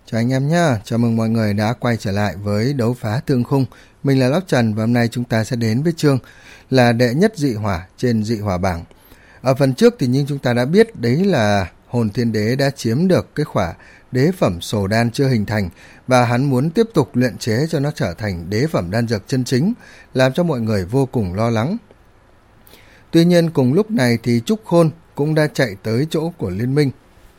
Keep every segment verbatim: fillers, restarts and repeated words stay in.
Chào anh em nhé, chào mừng mọi người đã quay trở lại với đấu phá thương khung. Mình là Lóc Trần và hôm nay chúng ta sẽ đến với chương là đệ nhất dị hỏa trên dị hỏa bảng. Ở phần trước thì như chúng ta đã biết đấy là Hồn Thiên Đế đã chiếm được cái khỏa đế phẩm sổ đan chưa hình thành và hắn muốn tiếp tục luyện chế cho nó trở thành đế phẩm đan dược chân chính, làm cho mọi người vô cùng lo lắng. Tuy nhiên cùng lúc này thì Trúc Khôn cũng đã chạy tới chỗ của Liên Minh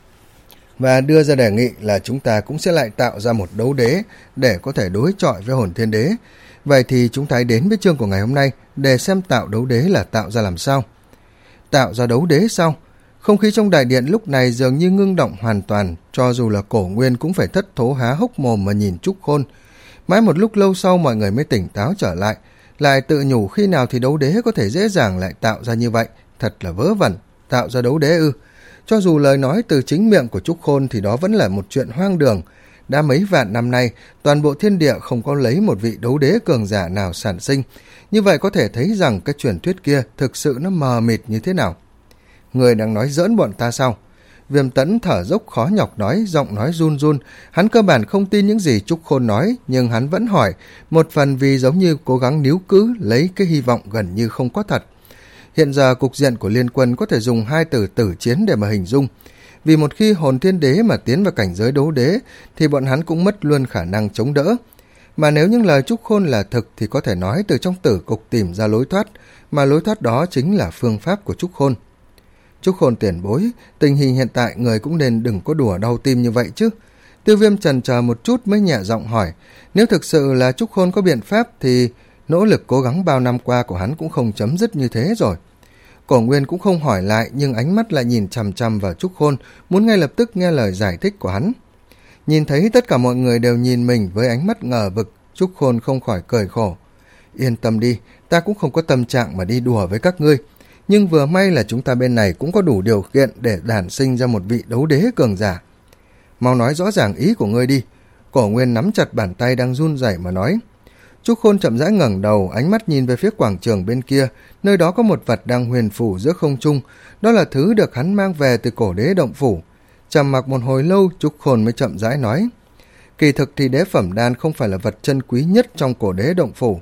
và đưa ra đề nghị là chúng ta cũng sẽ lại tạo ra một đấu đế để có thể đối chọi với Hồn Thiên Đế. Vậy thì chúng ta hãy đến với chương của ngày hôm nay để xem tạo đấu đế là tạo ra làm sao. Tạo ra đấu đế sao? Không khí trong đại điện lúc này dường như ngưng động hoàn toàn, cho dù là Cổ Nguyên cũng phải thất thố há hốc mồm mà nhìn Trúc Khôn. Mãi một lúc lâu sau mọi người mới tỉnh táo trở lại, lại tự nhủ khi nào thì đấu đế có thể dễ dàng lại tạo ra như vậy, thật là vớ vẩn, tạo ra đấu đế ư. Cho dù lời nói từ chính miệng của Trúc Khôn thì đó vẫn là một chuyện hoang đường. Đã mấy vạn năm nay, toàn bộ thiên địa không có lấy một vị đấu đế cường giả nào sản sinh. Như vậy có thể thấy rằng cái truyền thuyết kia thực sự nó mờ mịt như thế nào. Người đang nói giỡn bọn ta sao? Viêm Tẫn thở dốc khó nhọc nói, giọng nói run run. Hắn cơ bản không tin những gì Trúc Khôn nói, nhưng hắn vẫn hỏi, một phần vì giống như cố gắng níu cứ lấy cái hy vọng gần như không có thật. Hiện giờ cục diện của liên quân có thể dùng hai từ tử chiến để mà hình dung. Vì một khi Hồn Thiên Đế mà tiến vào cảnh giới đấu đế thì bọn hắn cũng mất luôn khả năng chống đỡ. Mà nếu những lời Trúc Khôn là thực thì có thể nói từ trong tử cục tìm ra lối thoát, mà lối thoát đó chính là phương pháp của Trúc Khôn. Trúc Khôn tiền bối, tình hình hiện tại người cũng nên đừng có đùa đau tim như vậy chứ. Tiêu Viêm chần chờ một chút mới nhẹ giọng hỏi, nếu thực sự là Trúc Khôn có biện pháp thì nỗ lực cố gắng bao năm qua của hắn cũng không chấm dứt như thế rồi. Cổ Nguyên cũng không hỏi lại nhưng ánh mắt lại nhìn chằm chằm vào Trúc Khôn, muốn ngay lập tức nghe lời giải thích của hắn. Nhìn thấy tất cả mọi người đều nhìn mình với ánh mắt ngờ vực, Trúc Khôn không khỏi cười khổ. Yên tâm đi, ta cũng không có tâm trạng mà đi đùa với các ngươi. Nhưng vừa may là chúng ta bên này cũng có đủ điều kiện để đản sinh ra một vị đấu đế cường giả. Mau nói rõ ràng ý của ngươi đi. Cổ Nguyên nắm chặt bàn tay đang run rẩy mà nói. Trúc Khôn chậm rãi ngẩng đầu, ánh mắt nhìn về phía quảng trường bên kia, nơi đó có một vật đang huyền phù giữa không trung, đó là thứ được hắn mang về từ cổ đế động phủ. Trầm mặc một hồi lâu, Trúc Khôn mới chậm rãi nói, kỳ thực thì đế phẩm đan không phải là vật chân quý nhất trong cổ đế động phủ.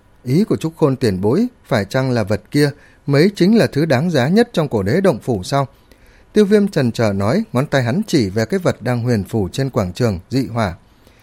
Ý của Trúc Khôn tiền bối, phải chăng là vật kia mới chính là thứ đáng giá nhất trong cổ đế động phủ sao? Tiêu Viêm chần chờ nói, ngón tay hắn chỉ về cái vật đang huyền phù trên quảng trường dị hỏa.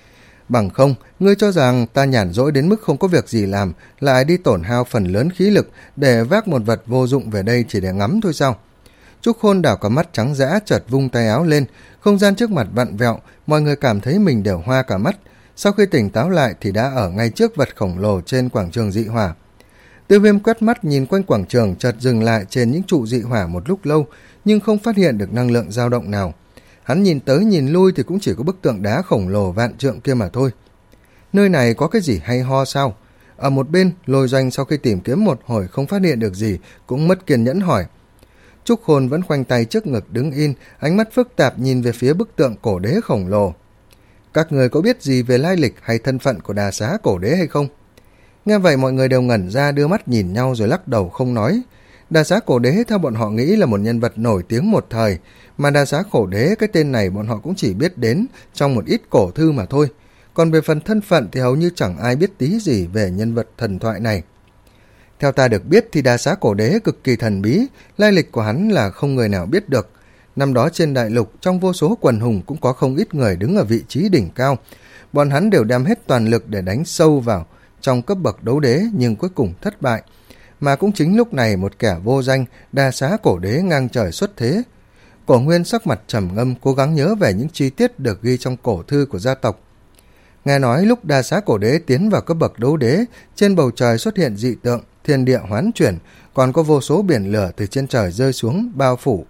Bằng không, ngươi cho rằng ta nhàn rỗi đến mức không có việc gì làm, lại đi tổn hao phần lớn khí lực để vác một vật vô dụng về đây chỉ để ngắm thôi sao? Trúc Khôn đảo cả mắt trắng dã, chợt vung tay áo lên, không gian trước mặt vặn vẹo, mọi người cảm thấy mình đều hoa cả mắt. Sau khi tỉnh táo lại thì đã ở ngay trước vật khổng lồ trên quảng trường dị hỏa. Tiêu Viêm quét mắt nhìn quanh quảng trường, chợt dừng lại trên những trụ dị hỏa một lúc lâu, nhưng không phát hiện được năng lượng dao động nào. Hắn nhìn tới nhìn lui thì cũng chỉ có bức tượng đá khổng lồ vạn trượng kia mà thôi. Nơi này có cái gì hay ho sao? Ở một bên, Lôi Doanh sau khi tìm kiếm một hồi không phát hiện được gì, cũng mất kiên nhẫn hỏi. Trúc Khôn vẫn khoanh tay trước ngực đứng in, ánh mắt phức tạp nhìn về phía bức tượng cổ đế khổng lồ. Các người có biết gì về lai lịch hay thân phận của đà xá cổ đế hay không? Nghe vậy mọi người đều ngẩn ra, đưa mắt nhìn nhau rồi lắc đầu không nói. Đà xá cổ đế theo bọn họ nghĩ là một nhân vật nổi tiếng một thời, mà đà xá cổ đế cái tên này bọn họ cũng chỉ biết đến trong một ít cổ thư mà thôi. Còn về phần thân phận thì hầu như chẳng ai biết tí gì về nhân vật thần thoại này. Theo ta được biết thì đà xá cổ đế cực kỳ thần bí, lai lịch của hắn là không người nào biết được. Năm đó trên đại lục, trong vô số quần hùng cũng có không ít người đứng ở vị trí đỉnh cao. Bọn hắn đều đem hết toàn lực để đánh sâu vào trong cấp bậc đấu đế nhưng cuối cùng thất bại. Mà cũng chính lúc này một kẻ vô danh, đà xá cổ đế ngang trời xuất thế. Cổ Nguyên sắc mặt trầm ngâm, cố gắng nhớ về những chi tiết được ghi trong cổ thư của gia tộc. Nghe nói lúc đà xá cổ đế tiến vào cấp bậc đấu đế, trên bầu trời xuất hiện dị tượng, thiên địa hoán chuyển, còn có vô số biển lửa từ trên trời rơi xuống bao phủ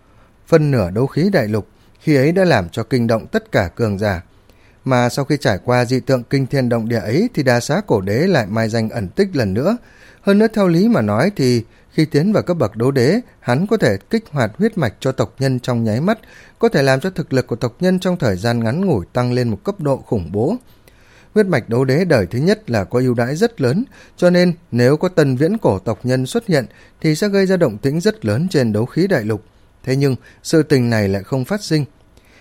phân nửa đấu khí đại lục, khi ấy đã làm cho kinh động tất cả cường giả. Mà sau khi trải qua dị tượng kinh thiên động địa ấy thì đà xá cổ đế lại mai danh ẩn tích lần nữa. Hơn nữa theo lý mà nói thì khi tiến vào cấp bậc đấu đế, hắn có thể kích hoạt huyết mạch cho tộc nhân trong nháy mắt, có thể làm cho thực lực của tộc nhân trong thời gian ngắn ngủi tăng lên một cấp độ khủng bố. Huyết mạch đấu đế đời thứ nhất là có ưu đãi rất lớn, cho nên nếu có tân viễn cổ tộc nhân xuất hiện thì sẽ gây ra động tĩnh rất lớn trên đấu khí đại lục. Thế nhưng sự tình này lại không phát sinh.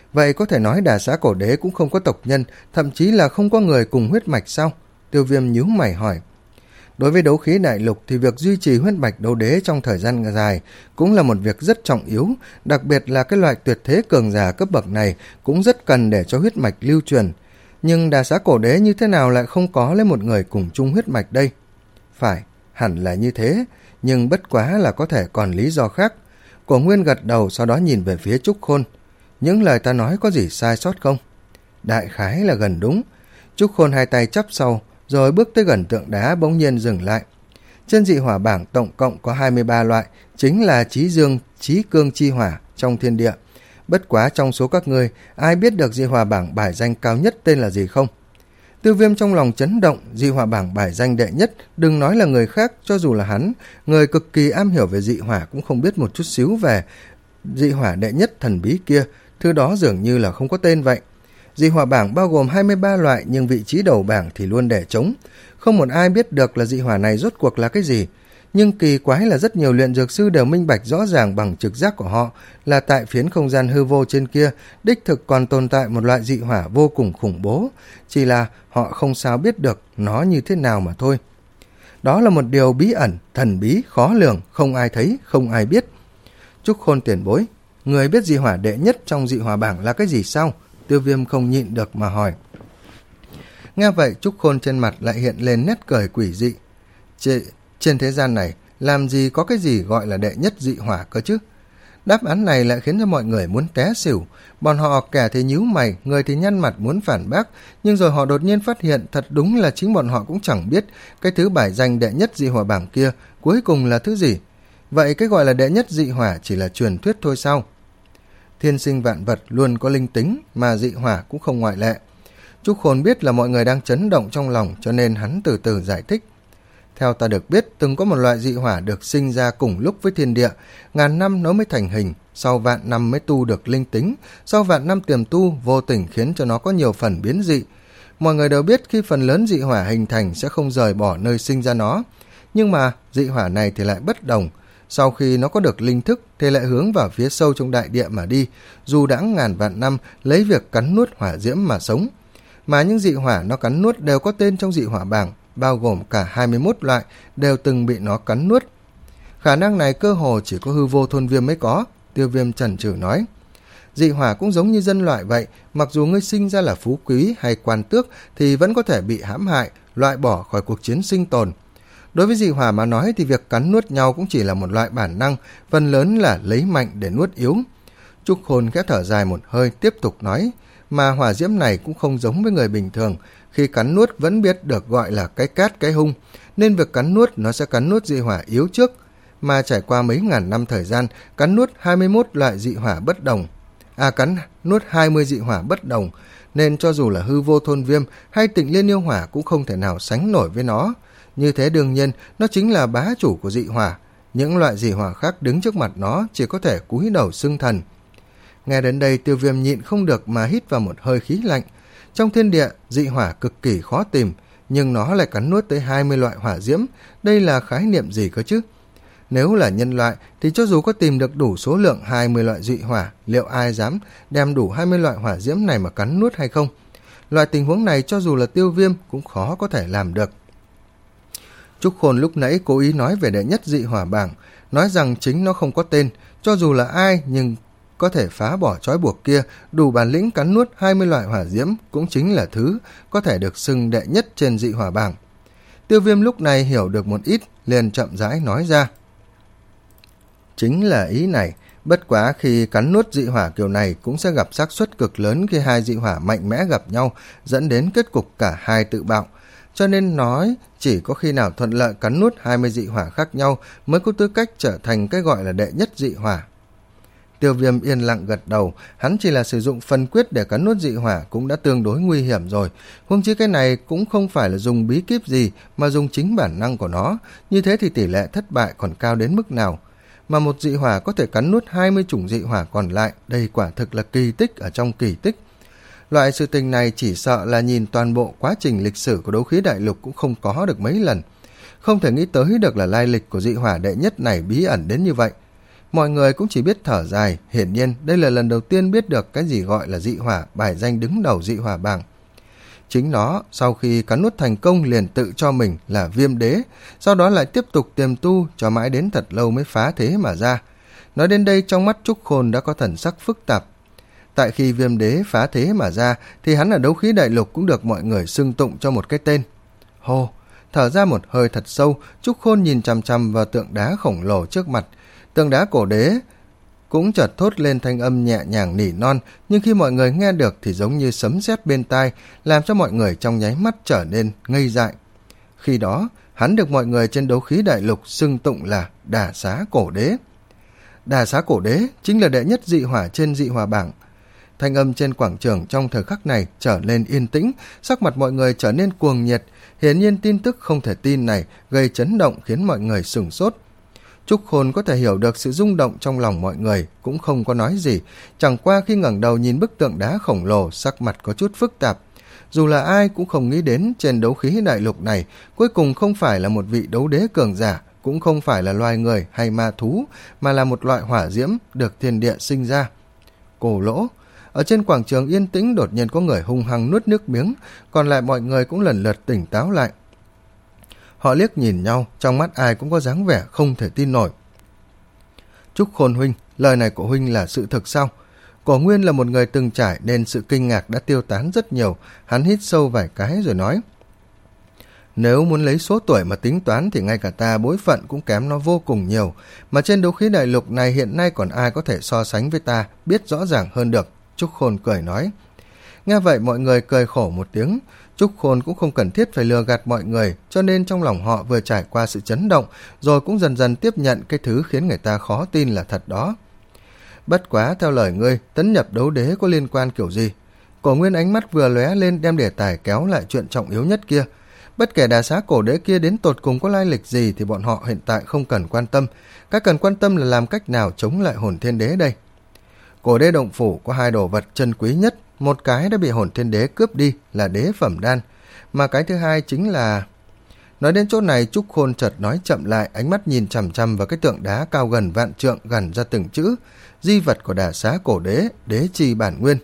Vậy có thể nói Đà Xá Cổ Đế cũng không có tộc nhân, thậm chí là không có người cùng huyết mạch sao? Tiêu Viêm nhíu mày hỏi. Đối với đấu khí đại lục thì việc duy trì huyết mạch đấu đế trong thời gian dài cũng là một việc rất trọng yếu, đặc biệt là cái loại tuyệt thế cường giả cấp bậc này cũng rất cần để cho huyết mạch lưu truyền. Nhưng Đà Xá Cổ Đế như thế nào lại không có lấy một người cùng chung huyết mạch đây? Phải, hẳn là như thế, nhưng bất quá là có thể còn lý do khác. Cổ Nguyên gật đầu, sau đó nhìn về phía Trúc Khôn. Những lời ta nói có gì sai sót không? Đại khái là gần đúng. Trúc Khôn hai tay chắp sau, rồi bước tới gần tượng đá, bỗng nhiên dừng lại. Trên dị hỏa bảng tổng cộng có hai mươi ba loại, chính là chí dương, chí cương chi hỏa trong thiên địa. Bất quá trong số các ngươi, ai biết được dị hỏa bảng bài danh cao nhất tên là gì không? Tiêu Viêm trong lòng chấn động, dị hỏa bảng bài danh đệ nhất, đừng nói là người khác, cho dù là hắn, người cực kỳ am hiểu về dị hỏa cũng không biết một chút xíu về dị hỏa đệ nhất thần bí kia, thứ đó dường như là không có tên vậy. Dị hỏa bảng bao gồm hai mươi ba loại, nhưng vị trí đầu bảng thì luôn để trống. Không một ai biết được là dị hỏa này rốt cuộc là cái gì. Nhưng kỳ quái là rất nhiều luyện dược sư đều minh bạch rõ ràng bằng trực giác của họ là tại phiến không gian hư vô trên kia, đích thực còn tồn tại một loại dị hỏa vô cùng khủng bố. Chỉ là họ không sao biết được nó như thế nào mà thôi. Đó là một điều bí ẩn, thần bí, khó lường, không ai thấy, không ai biết. Trúc Khôn tiền bối, người biết dị hỏa đệ nhất trong dị hỏa bảng là cái gì sao? Tiêu Viêm không nhịn được mà hỏi. Nghe vậy Trúc Khôn trên mặt lại hiện lên nét cười quỷ dị. Chị, trên thế gian này làm gì có cái gì gọi là đệ nhất dị hỏa cơ chứ? Đáp án này lại khiến cho mọi người muốn té xỉu. Bọn họ kẻ thì nhíu mày, người thì nhăn mặt muốn phản bác, nhưng rồi họ đột nhiên phát hiện thật đúng là chính bọn họ cũng chẳng biết cái thứ bài danh đệ nhất dị hỏa bảng kia cuối cùng là thứ gì. Vậy cái gọi là đệ nhất dị hỏa chỉ là truyền thuyết thôi sao? Thiên sinh vạn vật luôn có linh tính, mà dị hỏa cũng không ngoại lệ. Trúc Khôn biết là mọi người đang chấn động trong lòng, cho nên hắn từ từ giải thích. Theo ta được biết, từng có một loại dị hỏa được sinh ra cùng lúc với thiên địa, ngàn năm nó mới thành hình, sau vạn năm mới tu được linh tính, sau vạn năm tiềm tu vô tình khiến cho nó có nhiều phần biến dị. Mọi người đều biết khi phần lớn dị hỏa hình thành sẽ không rời bỏ nơi sinh ra nó, nhưng mà dị hỏa này thì lại bất đồng. Sau khi nó có được linh thức thì lại hướng vào phía sâu trong đại địa mà đi, dù đãng ngàn vạn năm lấy việc cắn nuốt hỏa diễm mà sống. Mà những dị hỏa nó cắn nuốt đều có tên trong dị hỏa bảng, bao gồm cả hai mươi mốt loại đều từng bị nó cắn nuốt. Khả năng này cơ hồ chỉ có hư vô thôn viêm mới có, Tiêu Viêm chần chừ nói. Dị hỏa cũng giống như dân loại vậy, mặc dù ngươi sinh ra là phú quý hay quan tước thì vẫn có thể bị hãm hại, loại bỏ khỏi cuộc chiến sinh tồn. Đối với dị hỏa mà nói thì việc cắn nuốt nhau cũng chỉ là một loại bản năng, phần lớn là lấy mạnh để nuốt yếu. Trúc Khôn khẽ thở dài một hơi, tiếp tục nói, mà hỏa diễm này cũng không giống với người bình thường, khi cắn nuốt vẫn biết được gọi là cái cát cái hung, nên việc cắn nuốt nó sẽ cắn nuốt dị hỏa yếu trước, mà trải qua mấy ngàn năm thời gian, cắn nuốt hai mươi mốt loại dị hỏa bất đồng. À cắn nuốt hai mươi dị hỏa bất đồng, nên cho dù là hư vô thôn viêm hay Tịnh Liên yêu hỏa cũng không thể nào sánh nổi với nó. Như thế đương nhiên, nó chính là bá chủ của dị hỏa. Những loại dị hỏa khác đứng trước mặt nó chỉ có thể cúi đầu xưng thần. Nghe đến đây Tiêu Viêm nhịn không được mà hít vào một hơi khí lạnh. Trong thiên địa, dị hỏa cực kỳ khó tìm, nhưng nó lại cắn nuốt tới hai mươi loại hỏa diễm. Đây là khái niệm gì cơ chứ? Nếu là nhân loại thì cho dù có tìm được đủ số lượng hai mươi loại dị hỏa, liệu ai dám đem đủ hai mươi loại hỏa diễm này mà cắn nuốt hay không? Loại tình huống này cho dù là Tiêu Viêm cũng khó có thể làm được. Trúc Khôn lúc nãy cố ý nói về đệ nhất dị hỏa bảng, nói rằng chính nó không có tên, cho dù là ai nhưng có thể phá bỏ trói buộc kia, đủ bản lĩnh cắn nuốt hai mươi loại hỏa diễm cũng chính là thứ có thể được xưng đệ nhất trên dị hỏa bảng. Tiêu Viêm lúc này hiểu được một ít, liền chậm rãi nói ra. Chính là ý này, bất quá khi cắn nuốt dị hỏa kiểu này cũng sẽ gặp xác suất cực lớn khi hai dị hỏa mạnh mẽ gặp nhau, dẫn đến kết cục cả hai tự bạo. Cho nên nói chỉ có khi nào thuận lợi cắn nuốt hai mươi dị hỏa khác nhau mới có tư cách trở thành cái gọi là đệ nhất dị hỏa. Tiêu Viêm yên lặng gật đầu, hắn chỉ là sử dụng phân quyết để cắn nuốt dị hỏa cũng đã tương đối nguy hiểm rồi. Huống chi cái này cũng không phải là dùng bí kíp gì mà dùng chính bản năng của nó, như thế thì tỷ lệ thất bại còn cao đến mức nào. Mà một dị hỏa có thể cắn nuốt hai mươi chủng dị hỏa còn lại, đây quả thực là kỳ tích ở trong kỳ tích. Loại sự tình này chỉ sợ là nhìn toàn bộ quá trình lịch sử của đấu khí đại lục cũng không có được mấy lần. Không thể nghĩ tới được là lai lịch của dị hỏa đệ nhất này bí ẩn đến như vậy. Mọi người cũng chỉ biết thở dài, hiển nhiên đây là lần đầu tiên biết được cái gì gọi là dị hỏa, bài danh đứng đầu dị hỏa bảng. Chính nó, sau khi cắn nuốt thành công liền tự cho mình là Viêm Đế, sau đó lại tiếp tục tiềm tu cho mãi đến thật lâu mới phá thế mà ra. Nói đến đây trong mắt Trúc Khôn đã có thần sắc phức tạp. Tại khi Viêm Đế phá thế mà ra thì hắn ở đấu khí đại lục cũng được mọi người xưng tụng cho một cái tên. Hô, thở ra một hơi thật sâu, Trúc Khôn nhìn chằm chằm vào tượng đá khổng lồ trước mặt. Tượng đá cổ đế cũng chợt thốt lên thanh âm nhẹ nhàng nỉ non, nhưng khi mọi người nghe được thì giống như sấm sét bên tai, làm cho mọi người trong nháy mắt trở nên ngây dại. Khi đó, hắn được mọi người trên đấu khí đại lục xưng tụng là Đà Xá Cổ Đế. Đà Xá Cổ Đế chính là đệ nhất dị hỏa trên dị hỏa bảng. Thanh âm trên quảng trường trong thời khắc này trở nên yên tĩnh, sắc mặt mọi người trở nên cuồng nhiệt. Hiển nhiên tin tức không thể tin này gây chấn động khiến mọi người sửng sốt. Trúc Khôn có thể hiểu được sự rung động trong lòng mọi người, cũng không có nói gì, chẳng qua khi ngẩng đầu nhìn bức tượng đá khổng lồ, sắc mặt có chút phức tạp. Dù là ai cũng không nghĩ đến trên đấu khí đại lục này cuối cùng không phải là một vị đấu đế cường giả, cũng không phải là loài người hay ma thú, mà là một loại hỏa diễm được thiên địa sinh ra. Cổ lỗ. Ở trên quảng trường yên tĩnh đột nhiên có người hung hăng nuốt nước miếng, còn lại mọi người cũng lần lượt tỉnh táo lại. Họ liếc nhìn nhau, trong mắt ai cũng có dáng vẻ không thể tin nổi. Trúc Khôn huynh, lời này của huynh là sự thực sao? Cổ Nguyên là một người từng trải nên sự kinh ngạc đã tiêu tán rất nhiều, hắn hít sâu vài cái rồi nói. Nếu muốn lấy số tuổi mà tính toán thì ngay cả ta bối phận cũng kém nó vô cùng nhiều, mà trên đấu khí đại lục này hiện nay còn ai có thể so sánh với ta, biết rõ ràng hơn được, Trúc Khôn cười nói. Nghe vậy mọi người cười khổ một tiếng. Trúc Khôn cũng không cần thiết phải lừa gạt mọi người, cho nên trong lòng họ vừa trải qua sự chấn động, rồi cũng dần dần tiếp nhận cái thứ khiến người ta khó tin là thật đó. Bất quá theo lời ngươi, tấn nhập đấu đế có liên quan kiểu gì? Cổ Nguyên ánh mắt vừa lóe lên đem đề tài kéo lại chuyện trọng yếu nhất kia. Bất kể Đà Xá Cổ Đế kia đến tột cùng có lai lịch gì thì bọn họ hiện tại không cần quan tâm. Các cần quan tâm là làm cách nào chống lại Hồn Thiên Đế đây. Cổ Đế động phủ có hai đồ vật chân quý nhất, một cái đã bị Hồn Thiên Đế cướp đi là đế phẩm đan, mà cái thứ hai chính là... Nói đến chỗ này, Trúc Khôn chợt nói chậm lại, ánh mắt nhìn chằm chằm vào cái tượng đá cao gần vạn trượng gần ra từng chữ, di vật của Đà Xá Cổ Đế, đế chi bản nguyên.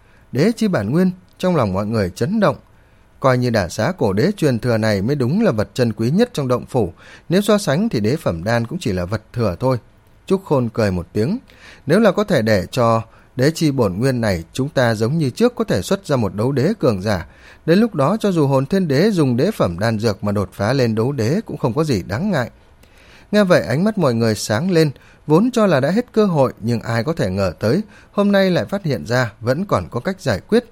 Đế chi bản nguyên, trong lòng mọi người chấn động. Coi như Đà Xá Cổ Đế truyền thừa này mới đúng là vật chân quý nhất trong động phủ, nếu so sánh thì đế phẩm đan cũng chỉ là vật thừa thôi. Trúc Khôn cười một tiếng, nếu là có thể để cho đế chi bổn nguyên này, chúng ta giống như trước có thể xuất ra một đấu đế cường giả. Đến lúc đó cho dù Hồn Thiên Đế dùng đế phẩm đan dược mà đột phá lên đấu đế cũng không có gì đáng ngại. Nghe vậy ánh mắt mọi người sáng lên, vốn cho là đã hết cơ hội nhưng ai có thể ngờ tới, hôm nay lại phát hiện ra vẫn còn có cách giải quyết.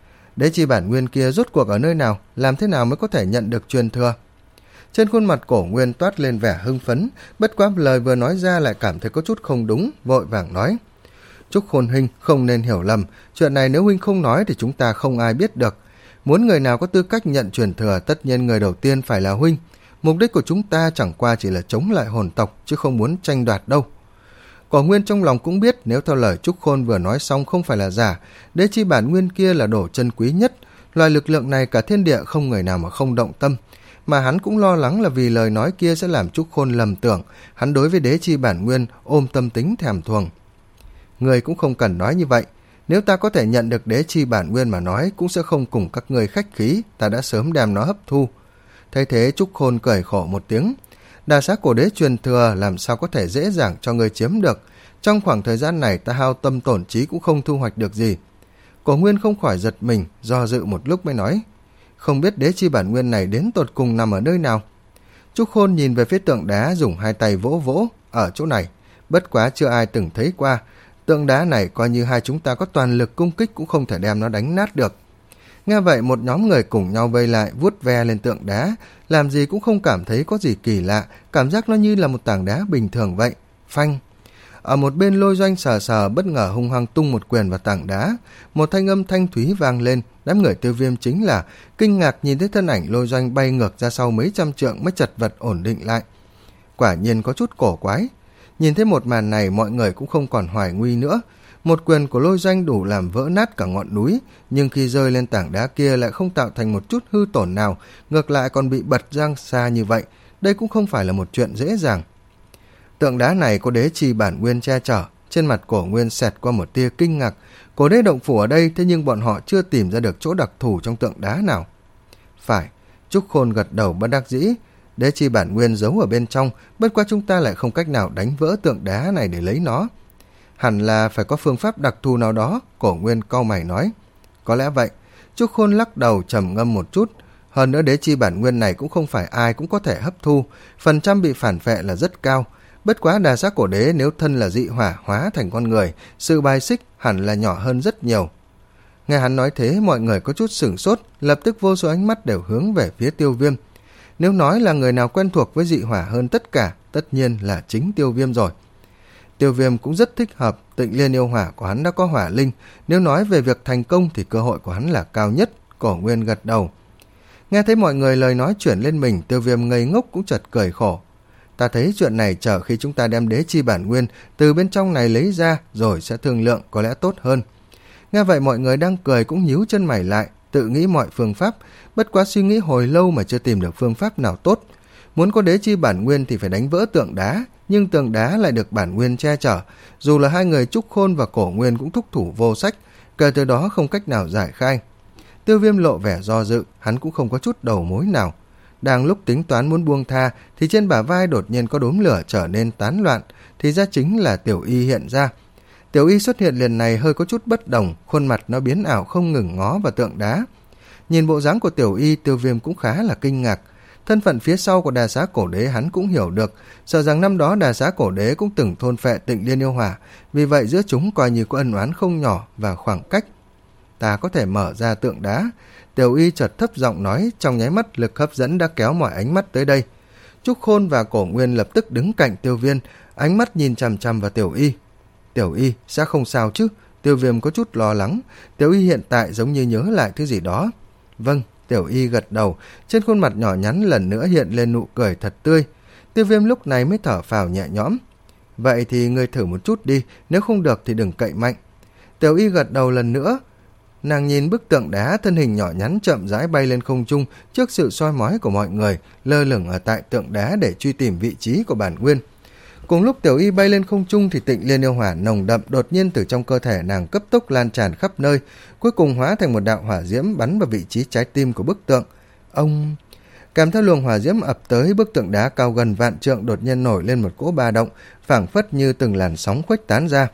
Đế chi bản nguyên kia rốt cuộc ở nơi nào, làm thế nào mới có thể nhận được truyền thừa? Trên khuôn mặt Cổ Nguyên toát lên vẻ hưng phấn, bất quá lời vừa nói ra lại cảm thấy có chút không đúng, vội vàng nói. Trúc Khôn huynh không nên hiểu lầm, chuyện này nếu huynh không nói thì chúng ta không ai biết được. Muốn người nào có tư cách nhận truyền thừa, tất nhiên người đầu tiên phải là huynh. Mục đích của chúng ta chẳng qua chỉ là chống lại hồn tộc, chứ không muốn tranh đoạt đâu. Cổ Nguyên trong lòng cũng biết nếu theo lời Trúc Khôn vừa nói xong không phải là giả, đế chi bản nguyên kia là đồ chân quý nhất, loài lực lượng này cả thiên địa không người nào mà không động tâm. Mà hắn cũng lo lắng là vì lời nói kia sẽ làm Trúc Khôn lầm tưởng, hắn đối với đế chi bản nguyên ôm tâm tính thèm thuồng. Người cũng không cần nói như vậy, nếu ta có thể nhận được đế chi bản nguyên mà nói cũng sẽ không cùng các người khách khí, ta đã sớm đem nó hấp thu. Thấy thế Trúc Khôn cười khổ một tiếng. Đà Xá Cổ Đế truyền thừa làm sao có thể dễ dàng cho người chiếm được, trong khoảng thời gian này ta hao tâm tổn trí cũng không thu hoạch được gì. Cổ Nguyên không khỏi giật mình, do dự một lúc mới nói, không biết đế chi bản nguyên này đến tột cùng nằm ở nơi nào. Trúc Khôn nhìn về phía tượng đá, dùng hai tay vỗ vỗ, ở chỗ này, bất quá chưa ai từng thấy qua, tượng đá này coi như hai chúng ta có toàn lực cung kích cũng không thể đem nó đánh nát được. Nghe vậy một nhóm người cùng nhau vây lại, vuốt ve lên tượng đá, làm gì cũng không cảm thấy có gì kỳ lạ, cảm giác nó như là một tảng đá bình thường vậy. Phanh! Ở một bên Lôi Doanh sờ sờ bất ngờ hung hăng tung một quyền vào tảng đá, một thanh âm thanh thúy vang lên, đám người Tiêu Viêm chính là kinh ngạc nhìn thấy thân ảnh Lôi Doanh bay ngược ra sau mấy trăm trượng mới chật vật ổn định lại. Quả nhiên có chút cổ quái. Nhìn thấy một màn này mọi người cũng không còn hoài nguy nữa. Một quyền của Lôi Doanh đủ làm vỡ nát cả ngọn núi, nhưng khi rơi lên tảng đá kia lại không tạo thành một chút hư tổn nào, ngược lại còn bị bật ra xa như vậy. Đây cũng không phải là một chuyện dễ dàng. Tượng đá này có đế chi bản nguyên che chở. Trên mặt Cổ Nguyên xẹt qua một tia kinh ngạc. Cổ đế động phủ ở đây, thế nhưng bọn họ chưa tìm ra được chỗ đặc thù trong tượng đá nào. Phải, Trúc Khôn gật đầu bất đắc dĩ. Đế chi bản nguyên giấu ở bên trong, bất quá chúng ta lại không cách nào đánh vỡ tượng đá này để lấy nó. Hẳn là phải có phương pháp đặc thù nào đó, Cổ Nguyên cau mày nói. Có lẽ vậy. Trúc Khôn lắc đầu trầm ngâm một chút. Hơn nữa đế chi bản nguyên này cũng không phải ai cũng có thể hấp thu, phần trăm bị phản phệ là rất cao. Bất quá đà xác cổ đế nếu thân là dị hỏa hóa thành con người, sự bài xích hẳn là nhỏ hơn rất nhiều. Nghe hắn nói thế, mọi người có chút sửng sốt, lập tức vô số ánh mắt đều hướng về phía Tiêu Viêm. Nếu nói là người nào quen thuộc với dị hỏa hơn tất cả, tất nhiên là chính Tiêu Viêm rồi. Tiêu Viêm cũng rất thích hợp, Tịnh Liên yêu hỏa của hắn đã có hỏa linh, nếu nói về việc thành công thì cơ hội của hắn là cao nhất. Cổ Nguyên gật đầu. Nghe thấy mọi người lời nói chuyển lên mình, Tiêu Viêm ngây ngốc cũng chợt cười khổ. Ta thấy chuyện này chờ khi chúng ta đem đế chi bản nguyên từ bên trong này lấy ra rồi sẽ thương lượng có lẽ tốt hơn. Nghe vậy mọi người đang cười cũng nhíu chân mày lại, tự nghĩ mọi phương pháp, bất quá suy nghĩ hồi lâu mà chưa tìm được phương pháp nào tốt. Muốn có đế chi bản nguyên thì phải đánh vỡ tượng đá, nhưng tượng đá lại được bản nguyên che chở, dù là hai người Trúc Khôn và Cổ Nguyên cũng thúc thủ vô sách, kể từ đó không cách nào giải khai. Tiêu Viêm lộ vẻ do dự, hắn cũng không có chút đầu mối nào. Đang lúc tính toán muốn buông tha thì trên bả vai đột nhiên có đốm lửa trở nên tán loạn, thì ra chính là Tiểu Y hiện ra. Tiểu Y xuất hiện lần này hơi có chút bất đồng, khuôn mặt nó biến ảo không ngừng ngó vào tượng đá. Nhìn bộ dáng của Tiểu Y, Tiêu Viêm cũng khá là kinh ngạc. Thân phận phía sau của Đà Xá Cổ Đế hắn cũng hiểu được, sợ rằng năm đó Đà Xá Cổ Đế cũng từng thôn phệ Tịnh Liên yêu hỏa, vì vậy giữa chúng coi như có ân oán không nhỏ và khoảng cách. Ta có thể mở ra tượng đá. Tiểu Y chợt thấp giọng nói, trong nháy mắt lực hấp dẫn đã kéo mọi ánh mắt tới đây. Trúc Khôn và Cổ Nguyên lập tức đứng cạnh Tiêu Viêm, ánh mắt nhìn chằm chằm vào Tiểu Y. Tiểu Y, sẽ không sao chứ? Tiêu Viêm có chút lo lắng. Tiểu Y hiện tại giống như nhớ lại thứ gì đó. Vâng, Tiểu Y gật đầu, trên khuôn mặt nhỏ nhắn lần nữa hiện lên nụ cười thật tươi. Tiêu Viêm lúc này mới thở phào nhẹ nhõm. Vậy thì ngươi thử một chút đi, nếu không được thì đừng cậy mạnh. Tiểu Y gật đầu lần nữa. Nàng nhìn bức tượng đá, thân hình nhỏ nhắn chậm rãi bay lên không trung trước sự soi mói của mọi người, lơ lửng ở tại tượng đá để truy tìm vị trí của bản nguyên. Cùng lúc Tiểu Y bay lên không trung thì Tịnh Liên yêu hỏa nồng đậm đột nhiên từ trong cơ thể nàng cấp tốc lan tràn khắp nơi, cuối cùng hóa thành một đạo hỏa diễm bắn vào vị trí trái tim của bức tượng. Ông... Kèm theo luồng hỏa diễm ập tới, bức tượng đá cao gần vạn trượng đột nhiên nổi lên một cỗ ba động, phảng phất như từng làn sóng khuếch tán ra.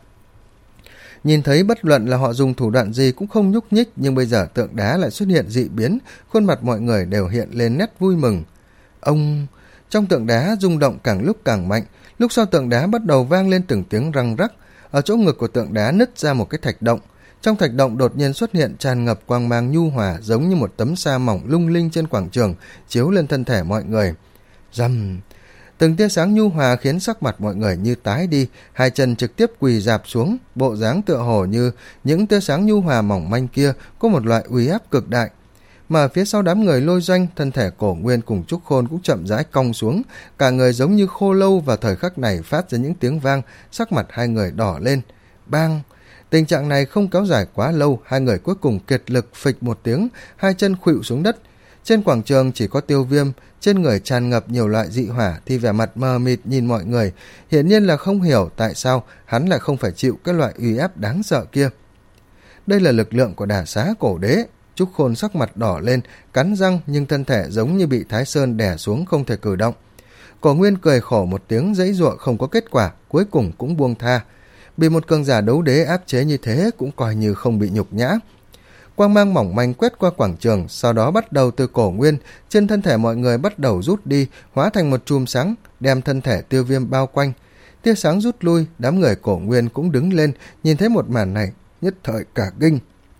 Nhìn thấy bất luận là họ dùng thủ đoạn gì cũng không nhúc nhích, nhưng bây giờ tượng đá lại xuất hiện dị biến, khuôn mặt mọi người đều hiện lên nét vui mừng. Ông... Trong tượng đá rung động càng lúc càng mạnh, lúc sau tượng đá bắt đầu vang lên từng tiếng răng rắc, ở chỗ ngực của tượng đá nứt ra một cái thạch động. Trong thạch động đột nhiên xuất hiện tràn ngập quang mang nhu hòa, giống như một tấm sa mỏng lung linh trên quảng trường, chiếu lên thân thể mọi người. Rầm! Từng tia sáng nhu hòa khiến sắc mặt mọi người như tái đi, hai chân trực tiếp quỳ rạp xuống, bộ dáng tựa hồ như những tia sáng nhu hòa mỏng manh kia có một loại uy áp cực đại. Mà phía sau đám người Lôi Doanh, thân thể Cổ Nguyên cùng Trúc Khôn cũng chậm rãi cong xuống, cả người giống như khô lâu, vào thời khắc này phát ra những tiếng vang, sắc mặt hai người đỏ lên. Bang! Tình trạng này không kéo dài quá lâu, hai người cuối cùng kiệt lực phịch một tiếng, hai chân khuỵu xuống đất. Trên quảng trường chỉ có Tiêu Viêm, trên người tràn ngập nhiều loại dị hỏa thì vẻ mặt mờ mịt nhìn mọi người, hiển nhiên là không hiểu tại sao hắn lại không phải chịu cái loại uy áp đáng sợ kia. Đây là lực lượng của Đà Xá Cổ Đế. Trúc Khôn sắc mặt đỏ lên, cắn răng nhưng thân thể giống như bị Thái Sơn đè xuống không thể cử động. Cổ Nguyên cười khổ một tiếng, giãy giụa không có kết quả, cuối cùng cũng buông tha. Bị một cường giả đấu đế áp chế như thế cũng coi như không bị nhục nhã. Quang mang mỏng manh quét qua quảng trường, sau đó bắt đầu từ Cổ Nguyên, trên thân thể mọi người bắt đầu rút đi, hóa thành một chùm sáng, đem thân thể Tiêu Viêm bao quanh. Tia sáng rút lui, đám người Cổ Nguyên cũng đứng lên, nhìn thấy một màn này, nhất thời cả kinh.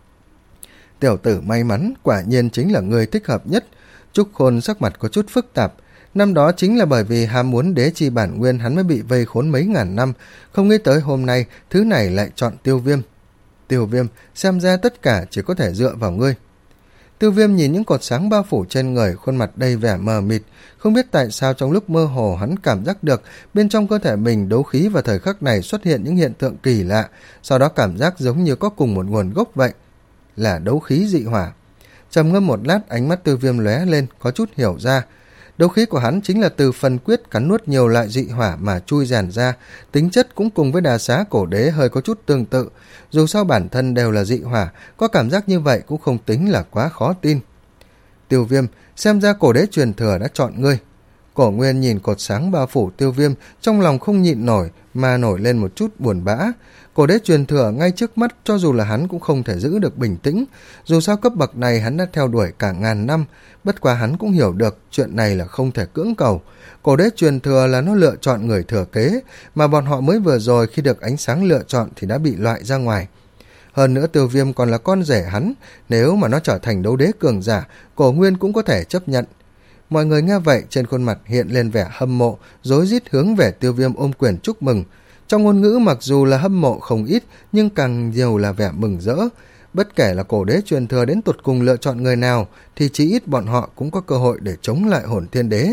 Tiểu tử may mắn, quả nhiên chính là người thích hợp nhất. Trúc Khôn sắc mặt có chút phức tạp. Năm đó chính là bởi vì ham muốn đế chi bản nguyên hắn mới bị vây khốn mấy ngàn năm, không nghĩ tới hôm nay thứ này lại chọn Tiêu Viêm. Tiêu Viêm, xem ra tất cả chỉ có thể dựa vào ngươi. Tiêu Viêm nhìn những cột sáng bao phủ trên người, khuôn mặt đầy vẻ mờ mịt, không biết tại sao trong lúc mơ hồ hắn cảm giác được bên trong cơ thể mình đấu khí vào thời khắc này xuất hiện những hiện tượng kỳ lạ, sau đó cảm giác giống như có cùng một nguồn gốc vậy, là đấu khí dị hỏa. Trầm ngâm một lát, ánh mắt Tiêu Viêm lóe lên, có chút hiểu ra. Đấu khí của hắn chính là từ phần quyết cắn nuốt nhiều loại dị hỏa mà chui rèn ra, tính chất cũng cùng với đà xá cổ đế hơi có chút tương tự. Dù sao bản thân đều là dị hỏa, có cảm giác như vậy cũng không tính là quá khó tin. Tiêu Viêm, xem ra cổ đế truyền thừa đã chọn ngươi. Cổ Nguyên nhìn cột sáng bao phủ Tiêu Viêm, trong lòng không nhịn nổi mà nổi lên một chút buồn bã. Cổ đế truyền thừa ngay trước mắt, cho dù là hắn cũng không thể giữ được bình tĩnh. Dù sao cấp bậc này hắn đã theo đuổi cả ngàn năm, bất quá hắn cũng hiểu được chuyện này là không thể cưỡng cầu. Cổ đế truyền thừa là nó lựa chọn người thừa kế, mà bọn họ mới vừa rồi khi được ánh sáng lựa chọn thì đã bị loại ra ngoài. Hơn nữa Tiêu Viêm còn là con rể hắn, nếu mà nó trở thành đấu đế cường giả, Cổ Nguyên cũng có thể chấp nhận. Mọi người nghe vậy trên khuôn mặt hiện lên vẻ hâm mộ, rối rít hướng về Tiêu Viêm ôm quyền chúc mừng. Trong ngôn ngữ mặc dù là hâm mộ không ít, nhưng càng nhiều là vẻ mừng rỡ. Bất kể là cổ đế truyền thừa đến tột cùng lựa chọn người nào, thì chỉ ít bọn họ cũng có cơ hội để chống lại Hồn Thiên Đế.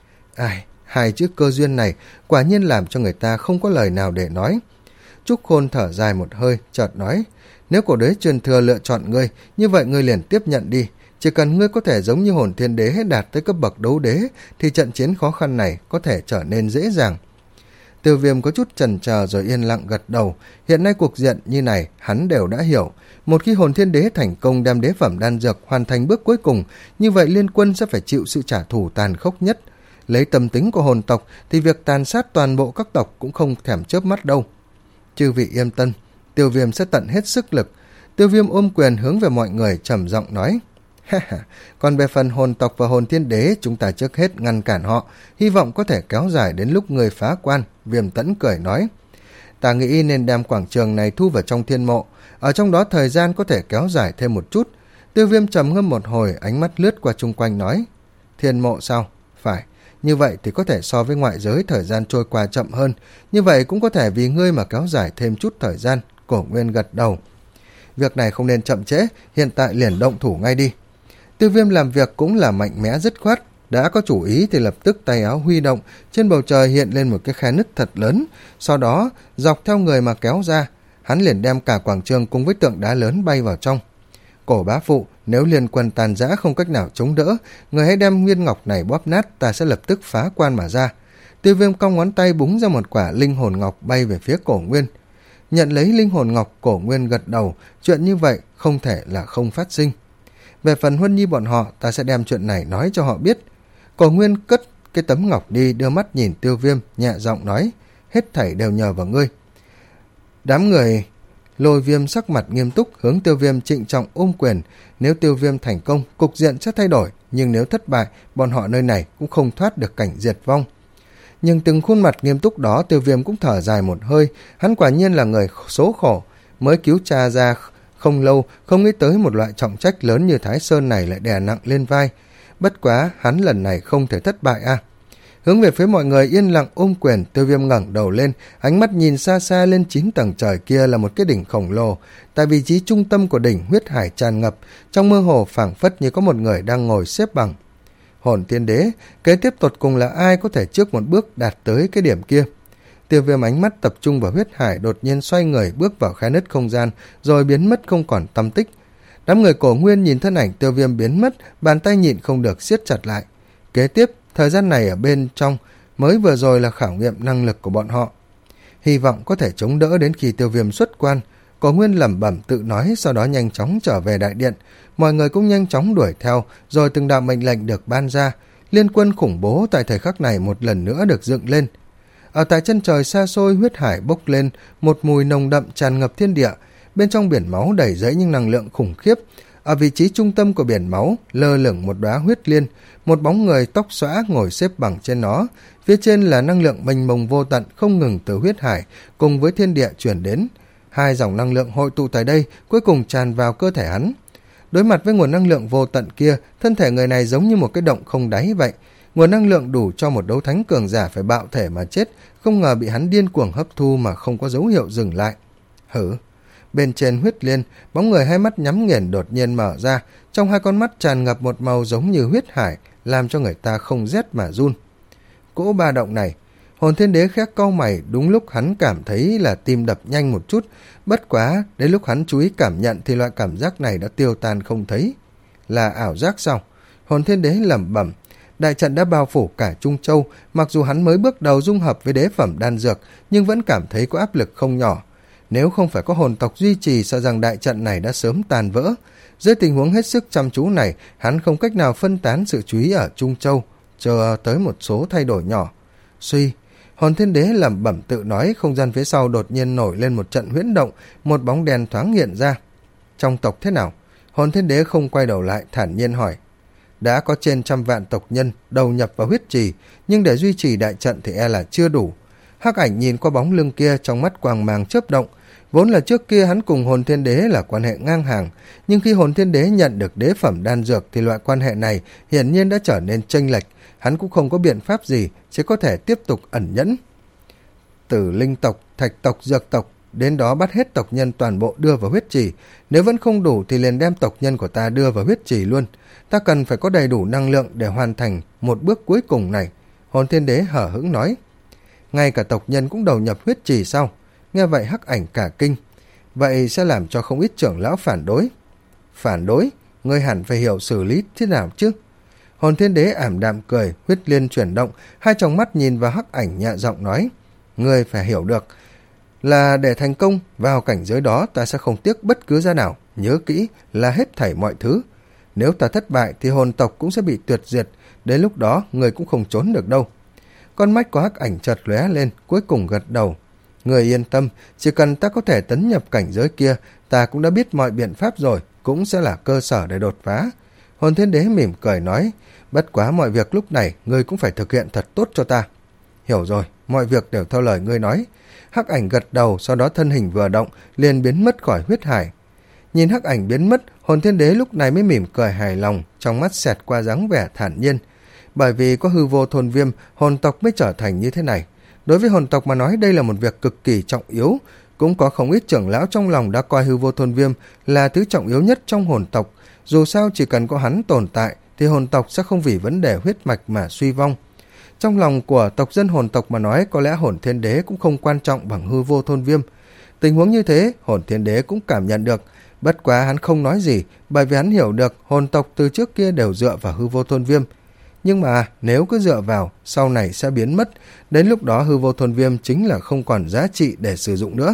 Ai, hai chữ cơ duyên này quả nhiên làm cho người ta không có lời nào để nói. Trúc Khôn thở dài một hơi, chợt nói, nếu cổ đế truyền thừa lựa chọn ngươi, như vậy ngươi liền tiếp nhận đi. Chỉ cần ngươi có thể giống như Hồn Thiên Đế đạt tới cấp bậc đấu đế, thì trận chiến khó khăn này có thể trở nên dễ dàng. Tiêu Viêm có chút chần chờ rồi yên lặng gật đầu. Hiện nay cuộc diện như này hắn đều đã hiểu. Một khi Hồn Thiên Đế thành công đem đế phẩm đan dược hoàn thành bước cuối cùng, như vậy Liên Quân sẽ phải chịu sự trả thù tàn khốc nhất. Lấy tâm tính của hồn tộc thì việc tàn sát toàn bộ các tộc cũng không thèm chớp mắt đâu. Chư vị yên tâm, Tiêu Viêm sẽ tận hết sức lực. Tiêu Viêm ôm quyền hướng về mọi người trầm giọng nói, ha ha, còn về phần hồn tộc và Hồn Thiên Đế, chúng ta trước hết ngăn cản họ, hy vọng có thể kéo dài đến lúc người phá quan. Viêm Tẫn cười nói, ta nghĩ nên đem quảng trường này thu vào trong thiên mộ, ở trong đó thời gian có thể kéo dài thêm một chút. Tiêu Viêm trầm ngâm một hồi, ánh mắt lướt qua chung quanh nói, thiên mộ sao? Phải, như vậy thì có thể so với ngoại giới thời gian trôi qua chậm hơn, như vậy cũng có thể vì ngươi mà kéo dài thêm chút thời gian. Cổ Nguyên gật đầu, việc này không nên chậm trễ, hiện tại liền động thủ ngay đi. Tiêu Viêm làm việc cũng là mạnh mẽ dứt khoát, đã có chủ ý thì lập tức tay áo huy động, trên bầu trời hiện lên một cái khe nứt thật lớn, sau đó dọc theo người mà kéo ra, hắn liền đem cả quảng trường cùng với tượng đá lớn bay vào trong. Cổ bá phụ, nếu Liên Quân tàn rã không cách nào chống đỡ, người hãy đem nguyên ngọc này bóp nát, ta sẽ lập tức phá quan mà ra. Tiêu Viêm cong ngón tay búng ra một quả linh hồn ngọc bay về phía Cổ Nguyên. Nhận lấy linh hồn ngọc, Cổ Nguyên gật đầu, chuyện như vậy không thể là không phát sinh. Về phần Huân Nhi bọn họ, ta sẽ đem chuyện này nói cho họ biết. Cổ Nguyên cất cái tấm ngọc đi, đưa mắt nhìn Tiêu Viêm, nhẹ giọng nói, hết thảy đều nhờ vào ngươi. Đám người Lôi Viêm sắc mặt nghiêm túc hướng Tiêu Viêm trịnh trọng ôm quyền. Nếu Tiêu Viêm thành công, cục diện sẽ thay đổi, nhưng nếu thất bại, bọn họ nơi này cũng không thoát được cảnh diệt vong. Nhưng từng khuôn mặt nghiêm túc đó, Tiêu Viêm cũng thở dài một hơi. Hắn quả nhiên là người số khổ, mới cứu cha ra không lâu, không nghĩ tới một loại trọng trách lớn như Thái Sơn này lại đè nặng lên vai. Bất quá, hắn lần này không thể thất bại à. Hướng về phía mọi người yên lặng ôm quyền, Tiêu Viêm ngẩng đầu lên, ánh mắt nhìn xa xa lên chín tầng trời kia là một cái đỉnh khổng lồ. Tại vị trí trung tâm của đỉnh, huyết hải tràn ngập, trong mơ hồ phảng phất như có một người đang ngồi xếp bằng. Hồn Thiên Đế, kế tiếp tột cùng là ai có thể trước một bước đạt tới cái điểm kia? Tiêu Viêm ánh mắt tập trung vào huyết hải, đột nhiên xoay người bước vào khe nứt không gian, rồi biến mất không còn tăm tích. Đám người Cổ Nguyên nhìn thân ảnh Tiêu Viêm biến mất, bàn tay nhịn không được siết chặt lại. Kế tiếp, thời gian này ở bên trong mới vừa rồi là khảo nghiệm năng lực của bọn họ. Hy vọng có thể chống đỡ đến khi Tiêu Viêm xuất quan. Cổ Nguyên lẩm bẩm tự nói, sau đó nhanh chóng trở về đại điện. Mọi người cũng nhanh chóng đuổi theo, rồi từng đạo mệnh lệnh được ban ra. Liên Quân khủng bố tại thời khắc này một lần nữa được dựng lên. Ở tại chân trời xa xôi, huyết hải bốc lên một mùi nồng đậm tràn ngập thiên địa. Bên trong biển máu đầy dẫy những năng lượng khủng khiếp. Ở vị trí trung tâm của biển máu lơ lửng một đóa huyết liên, một bóng người tóc xõa ngồi xếp bằng trên nó. Phía trên là năng lượng mênh mông vô tận không ngừng từ huyết hải cùng với thiên địa chuyển đến. Hai dòng năng lượng hội tụ tại đây, cuối cùng tràn vào cơ thể hắn. Đối mặt với nguồn năng lượng vô tận kia, thân thể người này giống như một cái động không đáy vậy. Nguồn năng lượng đủ cho một đấu thánh cường giả phải bạo thể mà chết, không ngờ bị hắn điên cuồng hấp thu mà không có dấu hiệu dừng lại. Hử! Bên trên huyết liên, bóng người hai mắt nhắm nghiền đột nhiên mở ra, trong hai con mắt tràn ngập một màu giống như huyết hải, làm cho người ta không rét mà run. Cỗ ba động này, Hồn Thiên Đế khẽ cau mày, đúng lúc hắn cảm thấy là tim đập nhanh một chút, bất quá đến lúc hắn chú ý cảm nhận thì loại cảm giác này đã tiêu tan không thấy. Là ảo giác sao? Hồn Thiên Đế lẩm bẩm, đại trận đã bao phủ cả Trung Châu, mặc dù hắn mới bước đầu dung hợp với đế phẩm đan dược, nhưng vẫn cảm thấy có áp lực không nhỏ. Nếu không phải có hồn tộc duy trì, sợ rằng đại trận này đã sớm tàn vỡ. Dưới tình huống hết sức chăm chú này, hắn không cách nào phân tán sự chú ý ở Trung Châu, chờ tới một số thay đổi nhỏ. Suy, Hồn Thiên Đế lẩm bẩm tự nói, không gian phía sau đột nhiên nổi lên một trận huyễn động, một bóng đèn thoáng hiện ra. Trong tộc thế nào? Hồn Thiên Đế không quay đầu lại, thản nhiên hỏi. Đã có trên trăm vạn tộc nhân đầu nhập vào huyết trì, nhưng để duy trì đại trận thì e là chưa đủ. Hắc Ảnh nhìn qua bóng lưng kia, trong mắt quang mang chớp động. Vốn là trước kia hắn cùng Hồn Thiên Đế là quan hệ ngang hàng, nhưng khi Hồn Thiên Đế nhận được đế phẩm đan dược thì loại quan hệ này hiển nhiên đã trở nên chênh lệch. Hắn cũng không có biện pháp gì, chỉ có thể tiếp tục ẩn nhẫn. Từ linh tộc, thạch tộc, dược tộc, đến đó bắt hết tộc nhân toàn bộ đưa vào huyết trì. Nếu vẫn không đủ thì liền đem tộc nhân của ta đưa vào huyết trì luôn. Ta cần phải có đầy đủ năng lượng để hoàn thành một bước cuối cùng này. Hồn Thiên Đế hở hững nói. Ngay cả tộc nhân cũng đầu nhập huyết trì sau. Nghe vậy Hắc Ảnh cả kinh. Vậy sẽ làm cho không ít trưởng lão phản đối. Phản đối? Ngươi hẳn phải hiểu xử lý thế nào chứ? Hồn Thiên Đế ảm đạm cười, huyết liên chuyển động, hai tròng mắt nhìn vào Hắc Ảnh nhẹ giọng nói. Ngươi phải hiểu được là để thành công vào cảnh giới đó, ta sẽ không tiếc bất cứ giá nào, nhớ kỹ là hết thảy mọi thứ. Nếu ta thất bại thì hồn tộc cũng sẽ bị tuyệt diệt, đến lúc đó người cũng không trốn được đâu. Con mắt của Hắc Ảnh chợt lóe lên, cuối cùng gật đầu. Người yên tâm, chỉ cần ta có thể tấn nhập cảnh giới kia, ta cũng đã biết mọi biện pháp rồi, cũng sẽ là cơ sở để đột phá. Hồn Thiên Đế mỉm cười nói, bất quá mọi việc lúc này ngươi cũng phải thực hiện thật tốt cho ta. Hiểu rồi, mọi việc đều theo lời ngươi nói. Hắc Ảnh gật đầu, sau đó thân hình vừa động, liền biến mất khỏi huyết hải. Nhìn Hắc Ảnh biến mất, Hồn Thiên Đế lúc này mới mỉm cười hài lòng, trong mắt xẹt qua dáng vẻ thản nhiên. Bởi vì có hư vô thôn viêm, hồn tộc mới trở thành như thế này. Đối với hồn tộc mà nói, đây là một việc cực kỳ trọng yếu. Cũng có không ít trưởng lão trong lòng đã coi hư vô thôn viêm là thứ trọng yếu nhất trong hồn tộc. Dù sao chỉ cần có hắn tồn tại thì hồn tộc sẽ không vì vấn đề huyết mạch mà suy vong. Trong lòng của tộc dân hồn tộc mà nói, có lẽ Hồn Thiên Đế cũng không quan trọng bằng hư vô thôn viêm. Tình huống như thế, Hồn Thiên Đế cũng cảm nhận được. Bất quá hắn không nói gì, bởi vì hắn hiểu được hồn tộc từ trước kia đều dựa vào hư vô thôn viêm. Nhưng mà nếu cứ dựa vào, sau này sẽ biến mất. Đến lúc đó hư vô thôn viêm chính là không còn giá trị để sử dụng nữa.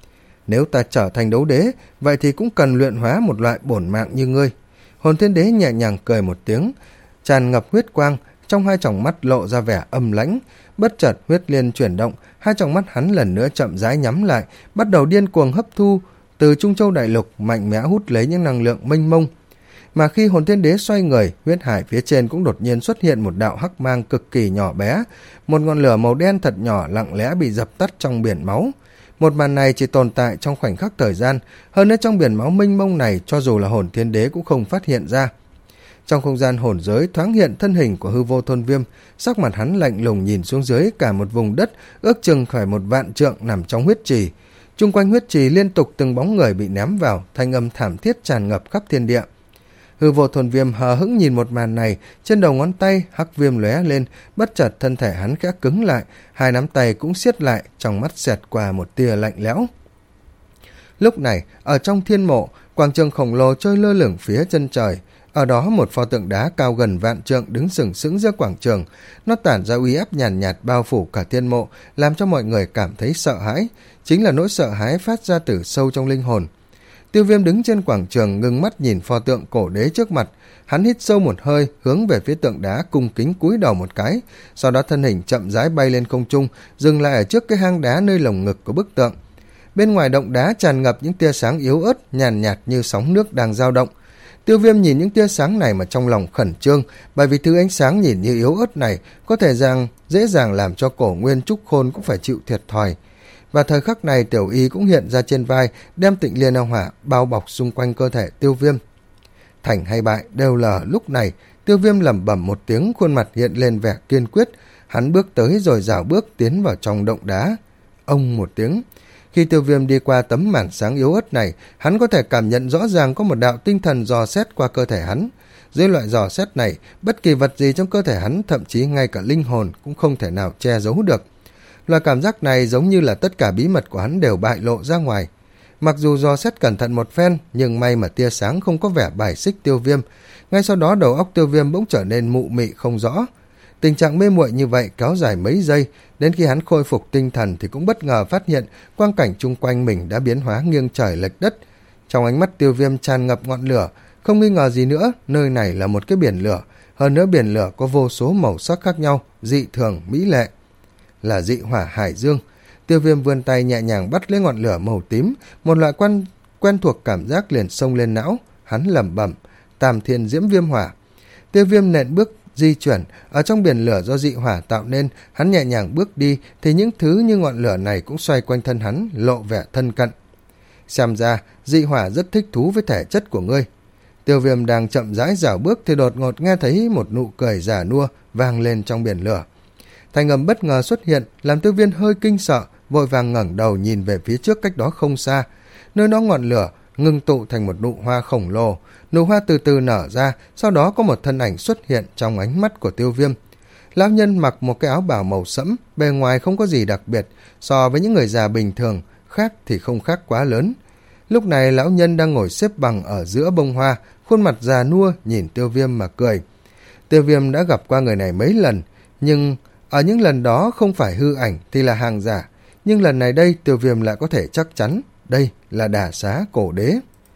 Nếu ta trở thành đấu đế, vậy thì cũng cần luyện hóa một loại bổn mạng như ngươi. Hồn Thiên Đế nhẹ nhàng cười một tiếng, tràn ngập huyết quang, trong hai tròng mắt lộ ra vẻ âm lãnh. Bất chợt huyết liên chuyển động, hai tròng mắt hắn lần nữa chậm rãi nhắm lại, bắt đầu điên cuồng hấp thu từ Trung Châu đại lục, mạnh mẽ hút lấy những năng lượng mênh mông. Mà khi Hồn Thiên Đế xoay người, huyết hải phía trên cũng đột nhiên xuất hiện một đạo hắc mang cực kỳ nhỏ bé, một ngọn lửa màu đen thật nhỏ lặng lẽ bị dập tắt trong biển máu. Một màn này chỉ tồn tại trong khoảnh khắc thời gian, hơn nữa trong biển máu mênh mông này, cho dù là Hồn Thiên Đế cũng không phát hiện ra. Trong không gian hồn giới thoáng hiện thân hình của hư vô thôn viêm, sắc mặt hắn lạnh lùng nhìn xuống dưới cả một vùng đất ước chừng phải một vạn trượng nằm trong huyết trì. Chung quanh huyết trì liên tục từng bóng người bị ném vào, thanh âm thảm thiết tràn ngập khắp thiên địa. Hư vô thôn viêm hờ hững nhìn một màn này, trên đầu ngón tay hắc viêm lóe lên, bất chợt thân thể hắn khẽ cứng lại, hai nắm tay cũng siết lại, trong mắt xẹt qua một tia lạnh lẽo. Lúc này, ở trong thiên mộ, quảng trường khổng lồ trôi lơ lửng phía chân trời. Ở đó một pho tượng đá cao gần vạn trượng đứng sừng sững giữa quảng trường. Nó tản ra uy áp nhàn nhạt, nhạt bao phủ cả thiên mộ, làm cho mọi người cảm thấy sợ hãi. Chính là nỗi sợ hãi phát ra từ sâu trong linh hồn. Tiêu Viêm đứng trên quảng trường ngưng mắt nhìn pho tượng cổ đế trước mặt. Hắn hít sâu một hơi, hướng về phía tượng đá cung kính cúi đầu một cái. Sau đó thân hình chậm rãi bay lên không trung, dừng lại ở trước cái hang đá nơi lồng ngực của bức tượng. Bên ngoài động đá tràn ngập những tia sáng yếu ớt, nhàn nhạt, nhạt như sóng nước đang dao động. Tiêu Viêm nhìn những tia sáng này mà trong lòng khẩn trương, bởi vì thứ ánh sáng nhìn như yếu ớt này có thể rằng dễ dàng làm cho cổ nguyên trúc khôn cũng phải chịu thiệt thòi. Và thời khắc này Tiểu Y cũng hiện ra trên vai, đem Tịnh Liên Ao Hỏa bao bọc xung quanh cơ thể Tiêu Viêm. Thành hay bại đều là lúc này. Tiêu Viêm lẩm bẩm một tiếng, khuôn mặt hiện lên vẻ kiên quyết. Hắn bước tới rồi rảo bước tiến vào trong động đá. Ông một tiếng. Khi Tiêu Viêm đi qua tấm màn sáng yếu ớt này, hắn có thể cảm nhận rõ ràng có một đạo tinh thần dò xét qua cơ thể hắn. Dưới loại dò xét này, bất kỳ vật gì trong cơ thể hắn, thậm chí ngay cả linh hồn cũng không thể nào che giấu được. Loại cảm giác này giống như là tất cả bí mật của hắn đều bại lộ ra ngoài. Mặc dù dò xét cẩn thận một phen, nhưng may mà tia sáng không có vẻ bài xích Tiêu Viêm. Ngay sau đó đầu óc Tiêu Viêm bỗng trở nên mụ mị không rõ. Tình trạng mê muội như vậy kéo dài mấy giây, đến khi hắn khôi phục tinh thần thì cũng bất ngờ phát hiện quang cảnh chung quanh mình đã biến hóa nghiêng trời lệch đất. Trong ánh mắt Tiêu Viêm tràn ngập ngọn lửa, không nghi ngờ gì nữa, nơi này là một cái biển lửa, hơn nữa biển lửa có vô số màu sắc khác nhau, dị thường, mỹ lệ. Là dị hỏa hải dương. Tiêu Viêm vươn tay nhẹ nhàng bắt lấy ngọn lửa màu tím, một loại quen, quen thuộc cảm giác liền xông lên não, hắn lẩm bẩm, Tam Thiên Diễm Viêm Hỏa. Tiêu Viêm nện bước di chuyển, ở trong biển lửa do dị hỏa tạo nên, hắn nhẹ nhàng bước đi, thì những thứ như ngọn lửa này cũng xoay quanh thân hắn, lộ vẻ thân cận. Xem ra, dị hỏa rất thích thú với thể chất của ngươi. Tiêu Viêm đang chậm rãi dạo bước thì đột ngột nghe thấy một nụ cười già nua vang lên trong biển lửa. Thanh âm bất ngờ xuất hiện, làm Tiêu Viêm hơi kinh sợ, vội vàng ngẩng đầu nhìn về phía trước cách đó không xa. Nơi đó ngọn lửa ngưng tụ thành một nụ hoa khổng lồ, nụ hoa từ từ nở ra, sau đó có một thân ảnh xuất hiện trong ánh mắt của Tiêu Viêm. Lão nhân mặc một cái áo bào màu sẫm, bề ngoài không có gì đặc biệt, so với những người già bình thường, khác thì không khác quá lớn. Lúc này lão nhân đang ngồi xếp bằng ở giữa bông hoa, khuôn mặt già nua nhìn Tiêu Viêm mà cười. Tiêu Viêm đã gặp qua người này mấy lần, nhưng ở những lần đó không phải hư ảnh thì là hàng giả, nhưng lần này đây Tiêu Viêm lại có thể chắc chắn đây là Đà Xá Cổ Đế.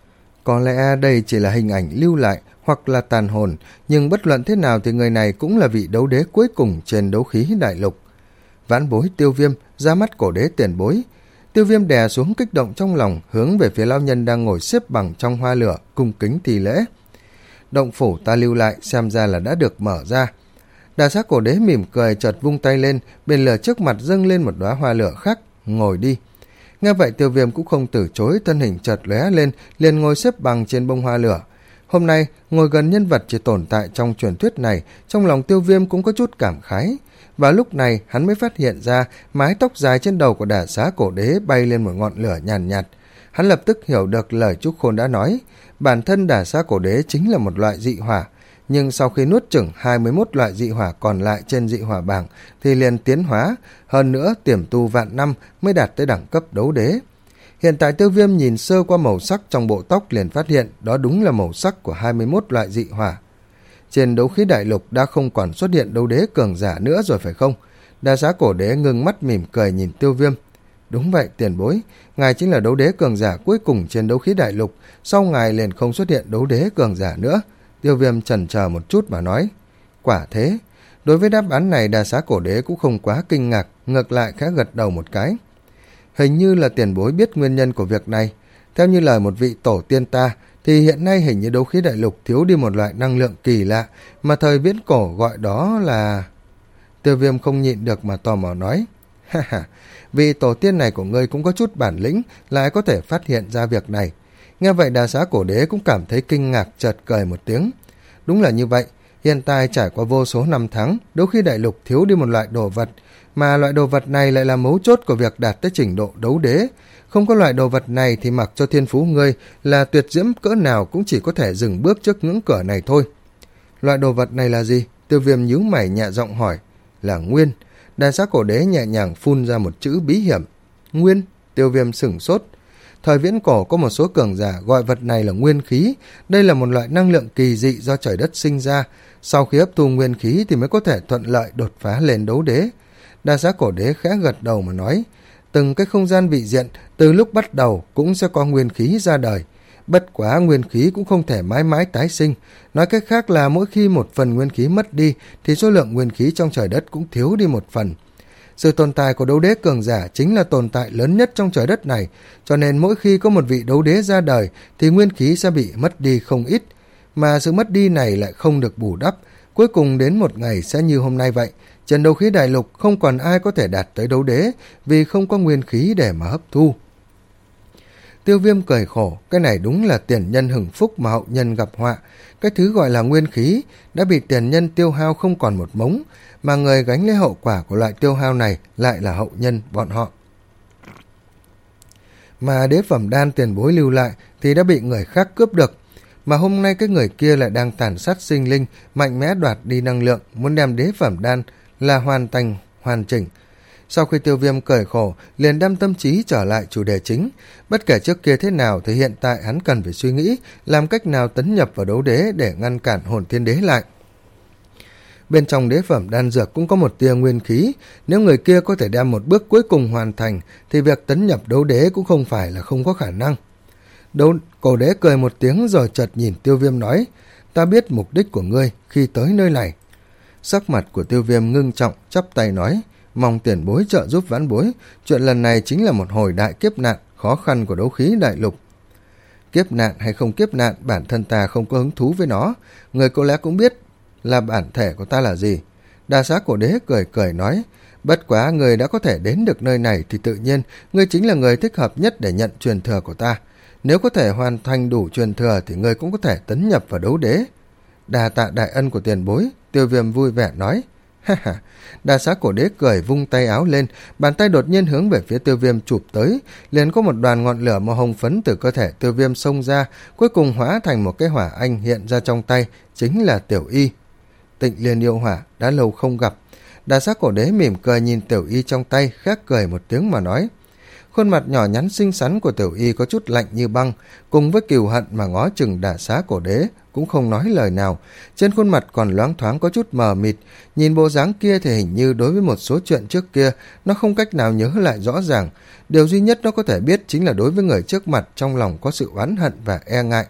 Có lẽ đây chỉ là hình ảnh lưu lại hoặc là tàn hồn, nhưng bất luận thế nào thì người này cũng là vị đấu đế cuối cùng trên đấu khí đại lục. Vãn bối Tiêu Viêm, ra mắt Cổ Đế tiền bối. Tiêu Viêm đè xuống kích động trong lòng, hướng về phía lão nhân đang ngồi xếp bằng trong hoa lửa, cung kính thi lễ. Động phủ ta lưu lại xem ra là đã được mở ra. Đà Xá Cổ Đế mỉm cười, chợt vung tay lên, biển lửa trước mặt dâng lên một đóa hoa lửa khác, ngồi đi. Nghe vậy Tiêu Viêm cũng không từ chối, thân hình chợt lóe lên, liền ngồi xếp bằng trên bông hoa lửa. Hôm nay, ngồi gần nhân vật chỉ tồn tại trong truyền thuyết này, trong lòng Tiêu Viêm cũng có chút cảm khái. Và lúc này, hắn mới phát hiện ra mái tóc dài trên đầu của Đà Xá Cổ Đế bay lên một ngọn lửa nhàn nhạt, nhạt. Hắn lập tức hiểu được lời Trúc Khôn đã nói, bản thân Đà Xá Cổ Đế chính là một loại dị hỏa, nhưng sau khi nuốt chửng hai mươi mốt loại dị hỏa còn lại trên dị hỏa bảng thì liền tiến hóa, hơn nữa tiềm tu vạn năm mới đạt tới đẳng cấp đấu đế. Hiện tại Tiêu Viêm nhìn sơ qua màu sắc trong bộ tóc liền phát hiện đó đúng là màu sắc của hai mươi mốt loại dị hỏa. Trên đấu khí đại lục đã không còn xuất hiện đấu đế cường giả nữa rồi phải không? Đà Xá Cổ Đế ngưng mắt mỉm cười nhìn Tiêu Viêm. Đúng vậy tiền bối, ngài chính là đấu đế cường giả cuối cùng trên đấu khí đại lục, sau ngài liền không xuất hiện đấu đế cường giả nữa. Tiêu Viêm chần chờ một chút mà nói. Quả thế. Đối với đáp án này Đà Xá Cổ Đế cũng không quá kinh ngạc, ngược lại khẽ gật đầu một cái. Hình như là tiền bối biết nguyên nhân của việc này. Theo như lời một vị tổ tiên ta, thì hiện nay hình như đấu khí đại lục thiếu đi một loại năng lượng kỳ lạ, mà thời viễn cổ gọi đó là... Tiêu Viêm không nhịn được mà tò mò nói. Ha ha, vị tổ tiên này của ngươi cũng có chút bản lĩnh, lại có thể phát hiện ra việc này. Nghe vậy Đà Xá Cổ Đế cũng cảm thấy kinh ngạc, chợt cười một tiếng. Đúng là như vậy, hiện tại trải qua vô số năm tháng, đấu khí đại lục thiếu đi một loại đồ vật, mà loại đồ vật này lại là mấu chốt của việc đạt tới trình độ đấu đế. Không có loại đồ vật này thì mặc cho thiên phú ngươi là tuyệt diễm cỡ nào cũng chỉ có thể dừng bước trước ngưỡng cửa này thôi. Loại đồ vật này là gì? Tiêu Viêm nhíu mày nhẹ giọng hỏi. Là nguyên. Đà Xá Cổ Đế nhẹ nhàng phun ra một chữ bí hiểm. Nguyên? Tiêu Viêm sửng sốt. Thời viễn cổ có một số cường giả gọi vật này là nguyên khí. Đây là một loại năng lượng kỳ dị do trời đất sinh ra. Sau khi hấp thu nguyên khí thì mới có thể thuận lợi đột phá lên đấu đế. Đà Xá Cổ Đế khẽ gật đầu mà nói. Từng cái không gian vị diện từ lúc bắt đầu cũng sẽ có nguyên khí ra đời. Bất quá nguyên khí cũng không thể mãi mãi tái sinh. Nói cách khác là mỗi khi một phần nguyên khí mất đi thì số lượng nguyên khí trong trời đất cũng thiếu đi một phần. Sự tồn tại của đấu đế cường giả chính là tồn tại lớn nhất trong trời đất này, cho nên mỗi khi có một vị đấu đế ra đời thì nguyên khí sẽ bị mất đi không ít, mà sự mất đi này lại không được bù đắp, cuối cùng đến một ngày sẽ như hôm nay vậy. Trên đấu khí đại lục không còn ai có thể đạt tới đấu đế vì không có nguyên khí để mà hấp thu. Tiêu Viêm cười khổ, cái này đúng là tiền nhân hưởng phúc mà hậu nhân gặp họa. Cái thứ gọi là nguyên khí đã bị tiền nhân tiêu hao không còn một mống, mà người gánh lấy hậu quả của loại tiêu hao này lại là hậu nhân bọn họ. Mà đế phẩm đan tiền bối lưu lại thì đã bị người khác cướp được, mà hôm nay cái người kia lại đang tàn sát sinh linh, mạnh mẽ đoạt đi năng lượng, muốn đem đế phẩm đan là hoàn thành, hoàn chỉnh. Sau khi Tiêu Viêm cười khổ, liền đem tâm trí trở lại chủ đề chính. Bất kể trước kia thế nào thì hiện tại hắn cần phải suy nghĩ làm cách nào tấn nhập vào đấu đế để ngăn cản hồn thiên đế lại. Bên trong đế phẩm đan dược cũng có một tia nguyên khí, nếu người kia có thể đem một bước cuối cùng hoàn thành thì việc tấn nhập đấu đế cũng không phải là không có khả năng. Đấu cổ đế cười một tiếng rồi chợt nhìn Tiêu Viêm nói, ta biết mục đích của ngươi khi tới nơi này. Sắc mặt của Tiêu Viêm ngưng trọng, chắp tay nói, mong tiền bối trợ giúp vãn bối, chuyện lần này chính là một hồi đại kiếp nạn khó khăn của đấu khí đại lục. Kiếp nạn hay không kiếp nạn, bản thân ta không có hứng thú với nó, người có lẽ cũng biết là bản thể của ta là gì. Đa Xá Cổ Đế cười cười nói, bất quá người đã có thể đến được nơi này thì tự nhiên ngươi chính là người thích hợp nhất để nhận truyền thừa của ta. Nếu có thể hoàn thành đủ truyền thừa thì ngươi cũng có thể tấn nhập vào đấu đế. Đà tạ đại ân của tiền bối, Tiêu Viêm vui vẻ nói. Ha ha. Đa Xá Cổ Đế cười vung tay áo lên, bàn tay đột nhiên hướng về phía Tiêu Viêm chụp tới, liền có một đoàn ngọn lửa màu hồng phấn từ cơ thể Tiêu Viêm xông ra, cuối cùng hóa thành một cái hỏa anh hiện ra trong tay, chính là Tiểu Y. Tịnh Liên yêu hỏa, đã lâu không gặp. Đa Xá Cổ Đế mỉm cười nhìn Tiểu Y trong tay, khẽ cười một tiếng mà nói. Khuôn mặt nhỏ nhắn xinh xắn của Tiểu Y có chút lạnh như băng, cùng với cừu hận mà ngó chừng Đa Xá Cổ Đế, cũng không nói lời nào. Trên khuôn mặt còn loáng thoáng có chút mờ mịt, nhìn bộ dáng kia thì hình như đối với một số chuyện trước kia nó không cách nào nhớ lại rõ ràng. Điều duy nhất nó có thể biết chính là đối với người trước mặt trong lòng có sự oán hận và e ngại.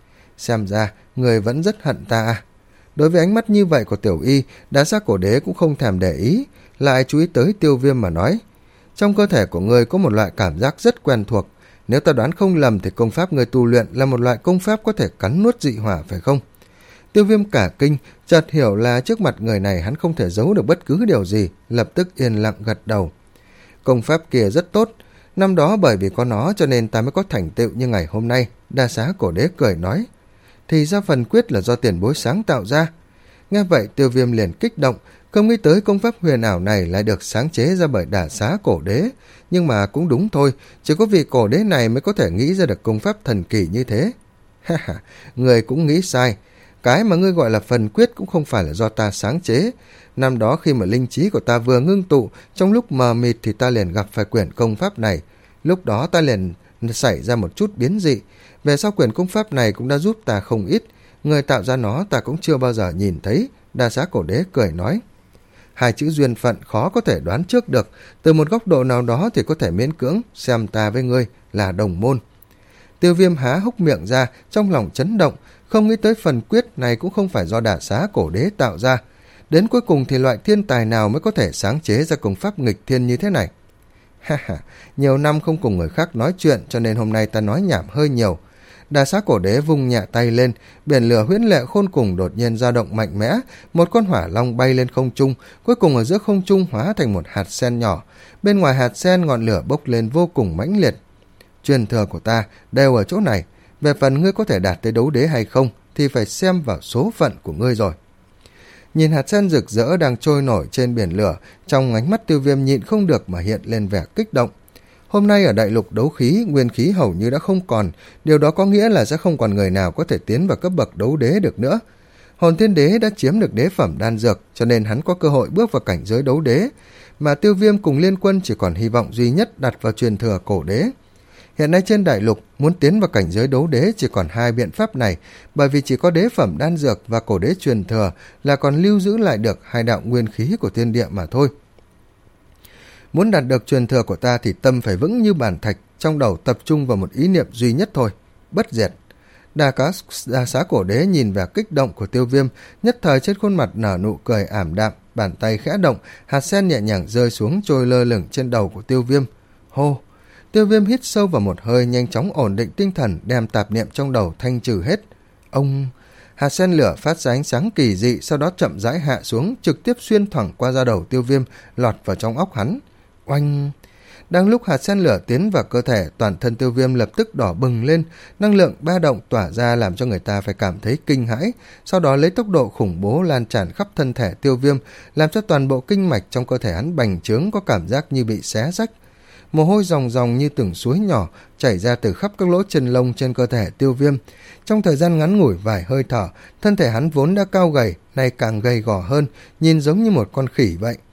Xem ra người vẫn rất hận ta à. Đối với ánh mắt như vậy của Tiểu Y, Đa Xá Cổ Đế cũng không thèm để ý, lại chú ý tới Tiêu Viêm mà nói, trong cơ thể của ngươi có một loại cảm giác rất quen thuộc, nếu ta đoán không lầm thì công pháp ngươi tu luyện là một loại công pháp có thể cắn nuốt dị hỏa phải không? Tiêu Viêm cả kinh, chợt hiểu là trước mặt người này hắn không thể giấu được bất cứ điều gì, lập tức yên lặng gật đầu. Công pháp kia rất tốt, năm đó bởi vì có nó cho nên ta mới có thành tựu như ngày hôm nay. Đa Xá Cổ Đế cười nói, thì ra phần quyết là do tiền bối sáng tạo ra. Nghe vậy Tiêu Viêm liền kích động, không nghĩ tới công pháp huyền ảo này lại được sáng chế ra bởi Đa Xá Cổ Đế. Nhưng mà cũng đúng thôi, chỉ có vị cổ đế này mới có thể nghĩ ra được công pháp thần kỳ như thế. Ha ha, người cũng nghĩ sai. Cái mà ngươi gọi là phần quyết cũng không phải là do ta sáng chế. Năm đó khi mà linh trí của ta vừa ngưng tụ, trong lúc mờ mịt thì ta liền gặp phải quyển công pháp này. Lúc đó ta liền xảy ra một chút biến dị. Về sau quyển công pháp này cũng đã giúp ta không ít. Người tạo ra nó ta cũng chưa bao giờ nhìn thấy. Đa Xá Cổ Đế cười nói. Hai chữ duyên phận khó có thể đoán trước được, từ một góc độ nào đó thì có thể miễn cưỡng xem ta với ngươi là đồng môn. Tiêu Viêm há hốc miệng ra, trong lòng chấn động, không nghĩ tới phần quyết này cũng không phải do Đa Xá Cổ Đế tạo ra. Đến cuối cùng thì loại thiên tài nào mới có thể sáng chế ra công pháp nghịch thiên như thế này? Ha ha, nhiều năm không cùng người khác nói chuyện cho nên hôm nay ta nói nhảm hơi nhiều. Đa Xá Cổ Đế vung nhẹ tay lên, biển lửa huyễn lệ khôn cùng đột nhiên dao động mạnh mẽ, một con hỏa long bay lên không trung, cuối cùng ở giữa không trung hóa thành một hạt sen nhỏ, bên ngoài hạt sen ngọn lửa bốc lên vô cùng mãnh liệt. Truyền thừa của ta đều ở chỗ này, về phần ngươi có thể đạt tới đấu đế hay không thì phải xem vào số phận của ngươi rồi. Nhìn hạt sen rực rỡ đang trôi nổi trên biển lửa, trong ánh mắt Tiêu Viêm nhịn không được mà hiện lên vẻ kích động. Hôm nay ở đại lục đấu khí, nguyên khí hầu như đã không còn, điều đó có nghĩa là sẽ không còn người nào có thể tiến vào cấp bậc đấu đế được nữa. Hồn Thiên Đế đã chiếm được đế phẩm đan dược, cho nên hắn có cơ hội bước vào cảnh giới đấu đế, mà Tiêu Viêm cùng Liên Quân chỉ còn hy vọng duy nhất đặt vào truyền thừa cổ đế. Hiện nay trên đại lục, muốn tiến vào cảnh giới đấu đế chỉ còn hai biện pháp này, bởi vì chỉ có đế phẩm đan dược và cổ đế truyền thừa là còn lưu giữ lại được hai đạo nguyên khí của thiên địa mà thôi. Muốn đạt được truyền thừa của ta thì tâm phải vững như bàn thạch, trong đầu tập trung vào một ý niệm duy nhất thôi, bất diệt. Đa, cá, đa Xá Cổ Đế nhìn vào kích động của Tiêu Viêm, nhất thời trên khuôn mặt nở nụ cười ảm đạm, bàn tay khẽ động, hạt sen nhẹ nhàng rơi xuống trôi lơ lửng trên đầu của Tiêu Viêm. Hô! Tiêu Viêm hít sâu vào một hơi, nhanh chóng ổn định tinh thần, đem tạp niệm trong đầu thanh trừ hết. Ông... Hạt sen lửa phát ra ánh sáng kỳ dị, sau đó chậm rãi hạ xuống, trực tiếp xuyên thẳng qua da đầu Tiêu Viêm, lọt vào trong óc hắn. Oanh! Đang lúc hạt sen lửa tiến vào cơ thể, toàn thân Tiêu Viêm lập tức đỏ bừng lên, năng lượng ba động tỏa ra làm cho người ta phải cảm thấy kinh hãi, sau đó lấy tốc độ khủng bố lan tràn khắp thân thể Tiêu Viêm, làm cho toàn bộ kinh mạch trong cơ thể hắn bành trướng, có cảm giác như bị xé rách. Mồ hôi ròng ròng như từng suối nhỏ chảy ra từ khắp các lỗ chân lông trên cơ thể Tiêu Viêm. Trong thời gian ngắn ngủi vài hơi thở, thân thể hắn vốn đã cao gầy, nay càng gầy gò hơn, nhìn giống như một con khỉ vậy.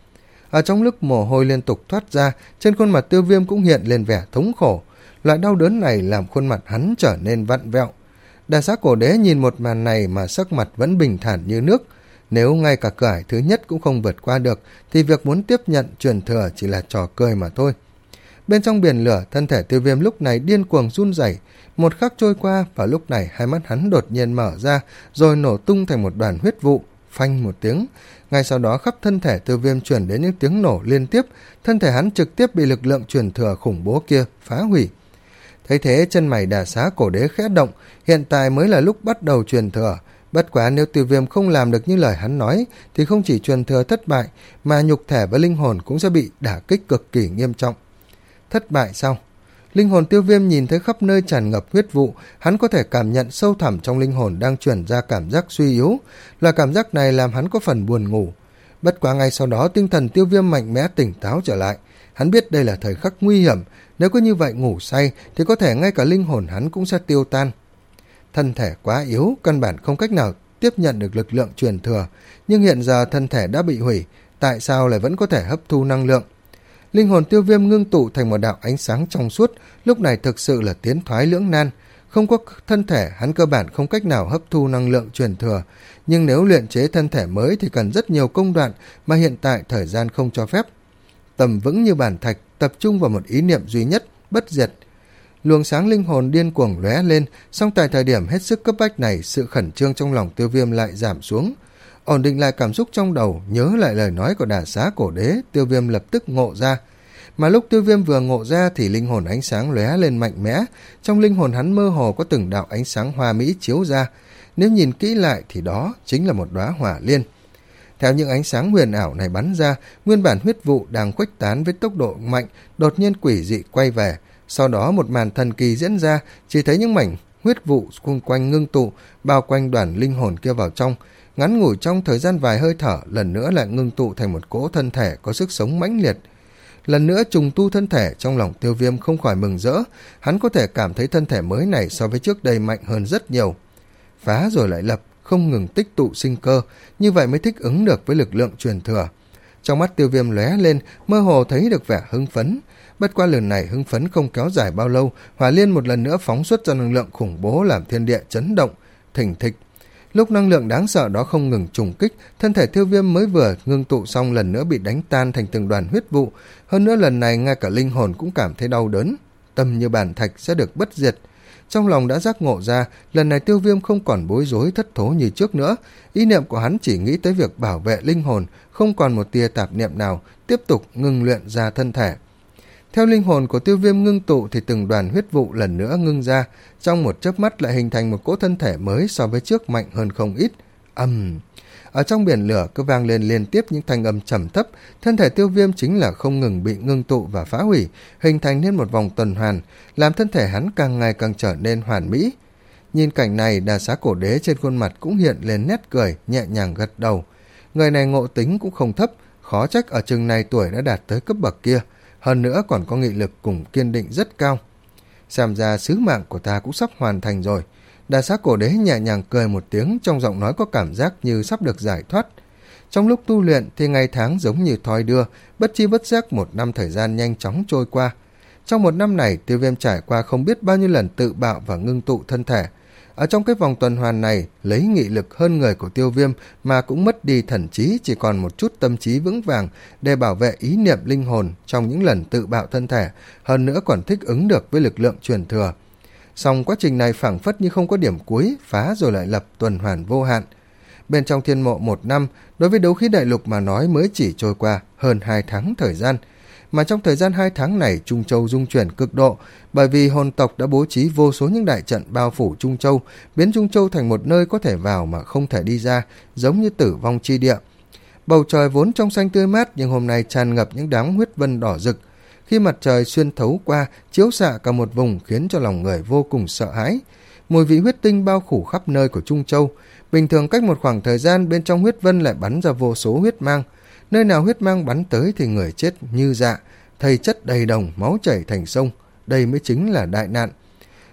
Ở trong lúc mồ hôi liên tục thoát ra, trên khuôn mặt Tiêu Viêm cũng hiện lên vẻ thống khổ. Loại đau đớn này làm khuôn mặt hắn trở nên vặn vẹo. Đà Xá Cổ Đế nhìn một màn này mà sắc mặt vẫn bình thản như nước. Nếu ngay cả cửa ải thứ nhất cũng không vượt qua được, thì việc muốn tiếp nhận truyền thừa chỉ là trò cười mà thôi. Bên trong biển lửa, thân thể Tiêu Viêm lúc này điên cuồng run rẩy. Một khắc trôi qua, và lúc này hai mắt hắn đột nhiên mở ra, rồi nổ tung thành một đoàn huyết vụ, phanh một tiếng. Ngay sau đó khắp thân thể Tiêu Viêm truyền đến những tiếng nổ liên tiếp, thân thể hắn trực tiếp bị lực lượng truyền thừa khủng bố kia phá hủy. Thấy thế, chân mày Đà Xá Cổ Đế khẽ động, hiện tại mới là lúc bắt đầu truyền thừa. Bất quá nếu Tiêu Viêm không làm được như lời hắn nói, thì không chỉ truyền thừa thất bại, mà nhục thể và linh hồn cũng sẽ bị đả kích cực kỳ nghiêm trọng. Thất bại sao? Linh hồn Tiêu Viêm nhìn thấy khắp nơi tràn ngập huyết vụ, hắn có thể cảm nhận sâu thẳm trong linh hồn đang truyền ra cảm giác suy yếu. Là cảm giác này làm hắn có phần buồn ngủ. Bất quá ngay sau đó tinh thần Tiêu Viêm mạnh mẽ tỉnh táo trở lại. Hắn biết đây là thời khắc nguy hiểm, nếu có như vậy ngủ say thì có thể ngay cả linh hồn hắn cũng sẽ tiêu tan. Thân thể quá yếu, căn bản không cách nào tiếp nhận được lực lượng truyền thừa, nhưng hiện giờ thân thể đã bị hủy, tại sao lại vẫn có thể hấp thu năng lượng? Linh hồn Tiêu Viêm ngưng tụ thành một đạo ánh sáng trong suốt, lúc này thực sự là tiến thoái lưỡng nan. Không có thân thể, hắn cơ bản không cách nào hấp thu năng lượng truyền thừa, nhưng nếu luyện chế thân thể mới thì cần rất nhiều công đoạn mà hiện tại thời gian không cho phép. Tầm vững như bàn thạch, tập trung vào một ý niệm duy nhất, bất diệt. Luồng sáng linh hồn điên cuồng lóe lên, song tại thời điểm hết sức cấp bách này, sự khẩn trương trong lòng Tiêu Viêm lại giảm xuống. Ổn định lại cảm xúc trong đầu, nhớ lại lời nói của Đà Xá Cổ Đế, Tiêu Viêm lập tức ngộ ra. Mà lúc Tiêu Viêm vừa ngộ ra thì linh hồn ánh sáng lóe lên mạnh mẽ, trong linh hồn hắn mơ hồ có từng đạo ánh sáng hoa mỹ chiếu ra. Nếu nhìn kỹ lại thì đó chính là một đóa hỏa liên. Theo những ánh sáng huyền ảo này bắn ra, nguyên bản huyết vụ đang khuếch tán với tốc độ mạnh, đột nhiên quỷ dị quay về. Sau đó một màn thần kỳ diễn ra, chỉ thấy những mảnh huyết vụ xung quanh ngưng tụ, bao quanh đoàn linh hồn kia vào trong. Ngắn ngủi trong thời gian vài hơi thở, lần nữa lại ngưng tụ thành một cỗ thân thể có sức sống mãnh liệt. Lần nữa trùng tu thân thể, trong lòng Tiêu Viêm không khỏi mừng rỡ, hắn có thể cảm thấy thân thể mới này so với trước đây mạnh hơn rất nhiều. Phá rồi lại lập, không ngừng tích tụ sinh cơ, như vậy mới thích ứng được với lực lượng truyền thừa. Trong mắt Tiêu Viêm lóe lên, mơ hồ thấy được vẻ hưng phấn. Bất qua lần này hưng phấn không kéo dài bao lâu, hỏa liên một lần nữa phóng xuất ra năng lượng khủng bố làm thiên địa chấn động, thình thịch. Lúc năng lượng đáng sợ đó không ngừng trùng kích, thân thể Tiêu Viêm mới vừa ngưng tụ xong lần nữa bị đánh tan thành từng đoàn huyết vụ. Hơn nữa lần này ngay cả linh hồn cũng cảm thấy đau đớn, tâm như bàn thạch sẽ được bất diệt. Trong lòng đã giác ngộ ra, lần này Tiêu Viêm không còn bối rối thất thố như trước nữa. Ý niệm của hắn chỉ nghĩ tới việc bảo vệ linh hồn, không còn một tia tạp niệm nào, tiếp tục ngưng luyện ra thân thể. Theo linh hồn của Tiêu Viêm ngưng tụ thì từng đoàn huyết vụ lần nữa ngưng ra, trong một chớp mắt lại hình thành một cỗ thân thể mới so với trước mạnh hơn không ít. Ầm! Um. Ở trong biển lửa cứ vang lên liên tiếp những thanh âm trầm thấp, thân thể Tiêu Viêm chính là không ngừng bị ngưng tụ và phá hủy, hình thành nên một vòng tuần hoàn, làm thân thể hắn càng ngày càng trở nên hoàn mỹ. Nhìn cảnh này, Đà Xá Cổ Đế trên khuôn mặt cũng hiện lên nét cười, nhẹ nhàng gật đầu. Người này ngộ tính cũng không thấp, khó trách ở chừng này tuổi đã đạt tới cấp bậc kia, hơn nữa còn có nghị lực cùng kiên định rất cao. Xem ra sứ mạng của ta cũng sắp hoàn thành rồi. Đà Xá Cổ Đế nhẹ nhàng cười một tiếng, trong giọng nói có cảm giác như sắp được giải thoát. Trong lúc tu luyện thì ngày tháng giống như thoi đưa, bất chi bất giác một năm thời gian nhanh chóng trôi qua. Trong một năm này, Tiêu Viêm trải qua không biết bao nhiêu lần tự bạo và ngưng tụ thân thể. Ở trong cái vòng tuần hoàn này, lấy nghị lực hơn người của Tiêu Viêm mà cũng mất đi thần trí, chỉ còn một chút tâm trí vững vàng để bảo vệ ý niệm linh hồn trong những lần tự bạo thân thể, hơn nữa còn thích ứng được với lực lượng truyền thừa. Song quá trình này phảng phất như không có điểm cuối, phá rồi lại lập, tuần hoàn vô hạn. Bên trong thiên mộ một năm, đối với đấu khí đại lục mà nói mới chỉ trôi qua hơn hai tháng thời gian. Mà trong thời gian hai tháng này, Trung Châu dung chuyển cực độ, bởi vì hồn tộc đã bố trí vô số những đại trận bao phủ Trung Châu, biến Trung Châu thành một nơi có thể vào mà không thể đi ra, giống như tử vong chi địa. Bầu trời vốn trong xanh tươi mát, nhưng hôm nay tràn ngập những đám huyết vân đỏ rực. Khi mặt trời xuyên thấu qua, chiếu xạ cả một vùng khiến cho lòng người vô cùng sợ hãi. Mùi vị huyết tinh bao phủ khắp nơi của Trung Châu. Bình thường cách một khoảng thời gian, bên trong huyết vân lại bắn ra vô số huyết mang. Nơi nào huyết mang bắn tới thì người chết như dạ, thây chất đầy đồng, máu chảy thành sông. Đây mới chính là đại nạn.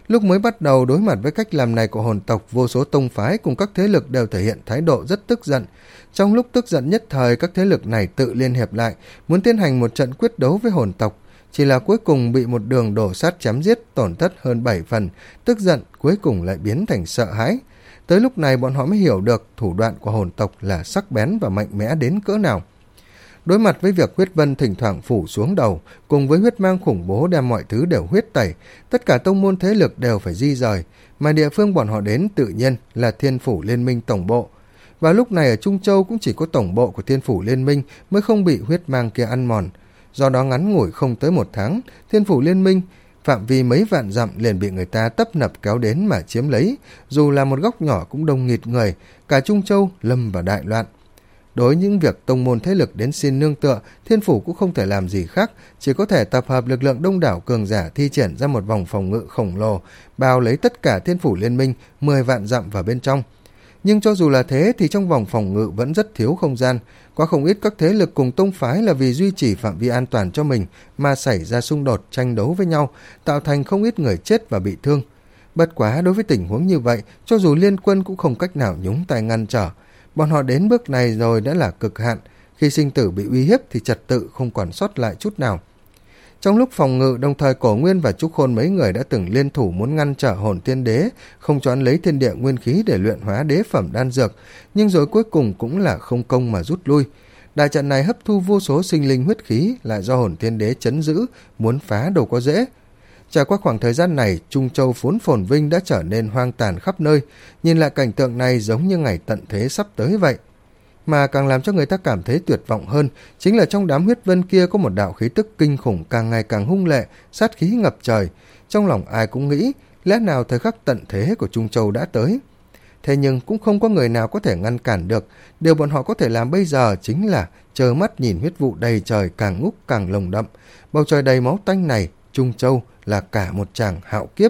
Lúc mới bắt đầu đối mặt với cách làm này của hồn tộc, vô số tông phái cùng các thế lực đều thể hiện thái độ rất tức giận. Trong lúc tức giận nhất thời, các thế lực này tự liên hiệp lại, muốn tiến hành một trận quyết đấu với hồn tộc. Chỉ là cuối cùng bị một đường đổ sát chém giết, tổn thất hơn bảy phần, tức giận cuối cùng lại biến thành sợ hãi. Tới lúc này bọn họ mới hiểu được thủ đoạn của hồn tộc là sắc bén và mạnh mẽ đến cỡ nào. Đối mặt với việc huyết vân thỉnh thoảng phủ xuống đầu, cùng với huyết mang khủng bố đem mọi thứ đều huyết tẩy, tất cả tông môn thế lực đều phải di rời, mà địa phương bọn họ đến tự nhiên là Thiên Phủ Liên Minh tổng bộ. Và lúc này ở Trung Châu cũng chỉ có tổng bộ của Thiên Phủ Liên Minh mới không bị huyết mang kia ăn mòn. Do đó ngắn ngủi không tới một tháng, Thiên Phủ Liên Minh phạm vi mấy vạn dặm liền bị người ta tấp nập kéo đến mà chiếm lấy, dù là một góc nhỏ cũng đông nghịt người, cả Trung Châu lâm vào đại loạn. Đối với những việc tông môn thế lực đến xin nương tựa, Thiên Phủ cũng không thể làm gì khác, chỉ có thể tập hợp lực lượng đông đảo cường giả thi triển ra một vòng phòng ngự khổng lồ, bao lấy tất cả Thiên Phủ Liên Minh mười vạn dặm vào bên trong. Nhưng cho dù là thế thì trong vòng phòng ngự vẫn rất thiếu không gian, có không ít các thế lực cùng tông phái là vì duy trì phạm vi an toàn cho mình mà xảy ra xung đột tranh đấu với nhau, tạo thành không ít người chết và bị thương. Bất quá đối với tình huống như vậy, cho dù liên quân cũng không cách nào nhúng tay ngăn trở. Bọn họ đến bước này rồi đã là cực hạn, khi sinh tử bị uy hiếp thì trật tự không còn sót lại chút nào. Trong lúc phòng ngự, đồng thời Cổ Nguyên và Trúc Khôn mấy người đã từng liên thủ muốn ngăn trở Hồn Tiên Đế, không cho hắn lấy thiên địa nguyên khí để luyện hóa đế phẩm đan dược, nhưng rồi cuối cùng cũng là không công mà rút lui. Đại trận này hấp thu vô số sinh linh huyết khí, lại do Hồn Tiên Đế trấn giữ, muốn phá đâu có dễ. Trải qua khoảng thời gian này, Trung Châu vốn phồn vinh đã trở nên hoang tàn khắp nơi, nhìn lại cảnh tượng này giống như ngày tận thế sắp tới vậy. Mà càng làm cho người ta cảm thấy tuyệt vọng hơn, chính là trong đám huyết vân kia có một đạo khí tức kinh khủng càng ngày càng hung lệ, sát khí ngập trời. Trong lòng ai cũng nghĩ, lẽ nào thời khắc tận thế của Trung Châu đã tới. Thế nhưng cũng không có người nào có thể ngăn cản được, điều bọn họ có thể làm bây giờ chính là chờ mắt nhìn huyết vụ đầy trời càng ngút càng lồng đậm. Bầu trời đầy máu tanh này, Trung Châu là cả một tràng hạo kiếp.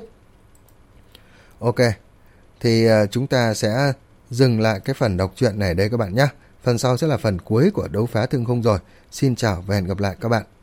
Ok, thì uh, chúng ta sẽ dừng lại cái phần đọc truyện này đây các bạn nhé. Phần sau sẽ là phần cuối của Đấu Phá Thương Khung rồi. Xin chào và hẹn gặp lại các bạn.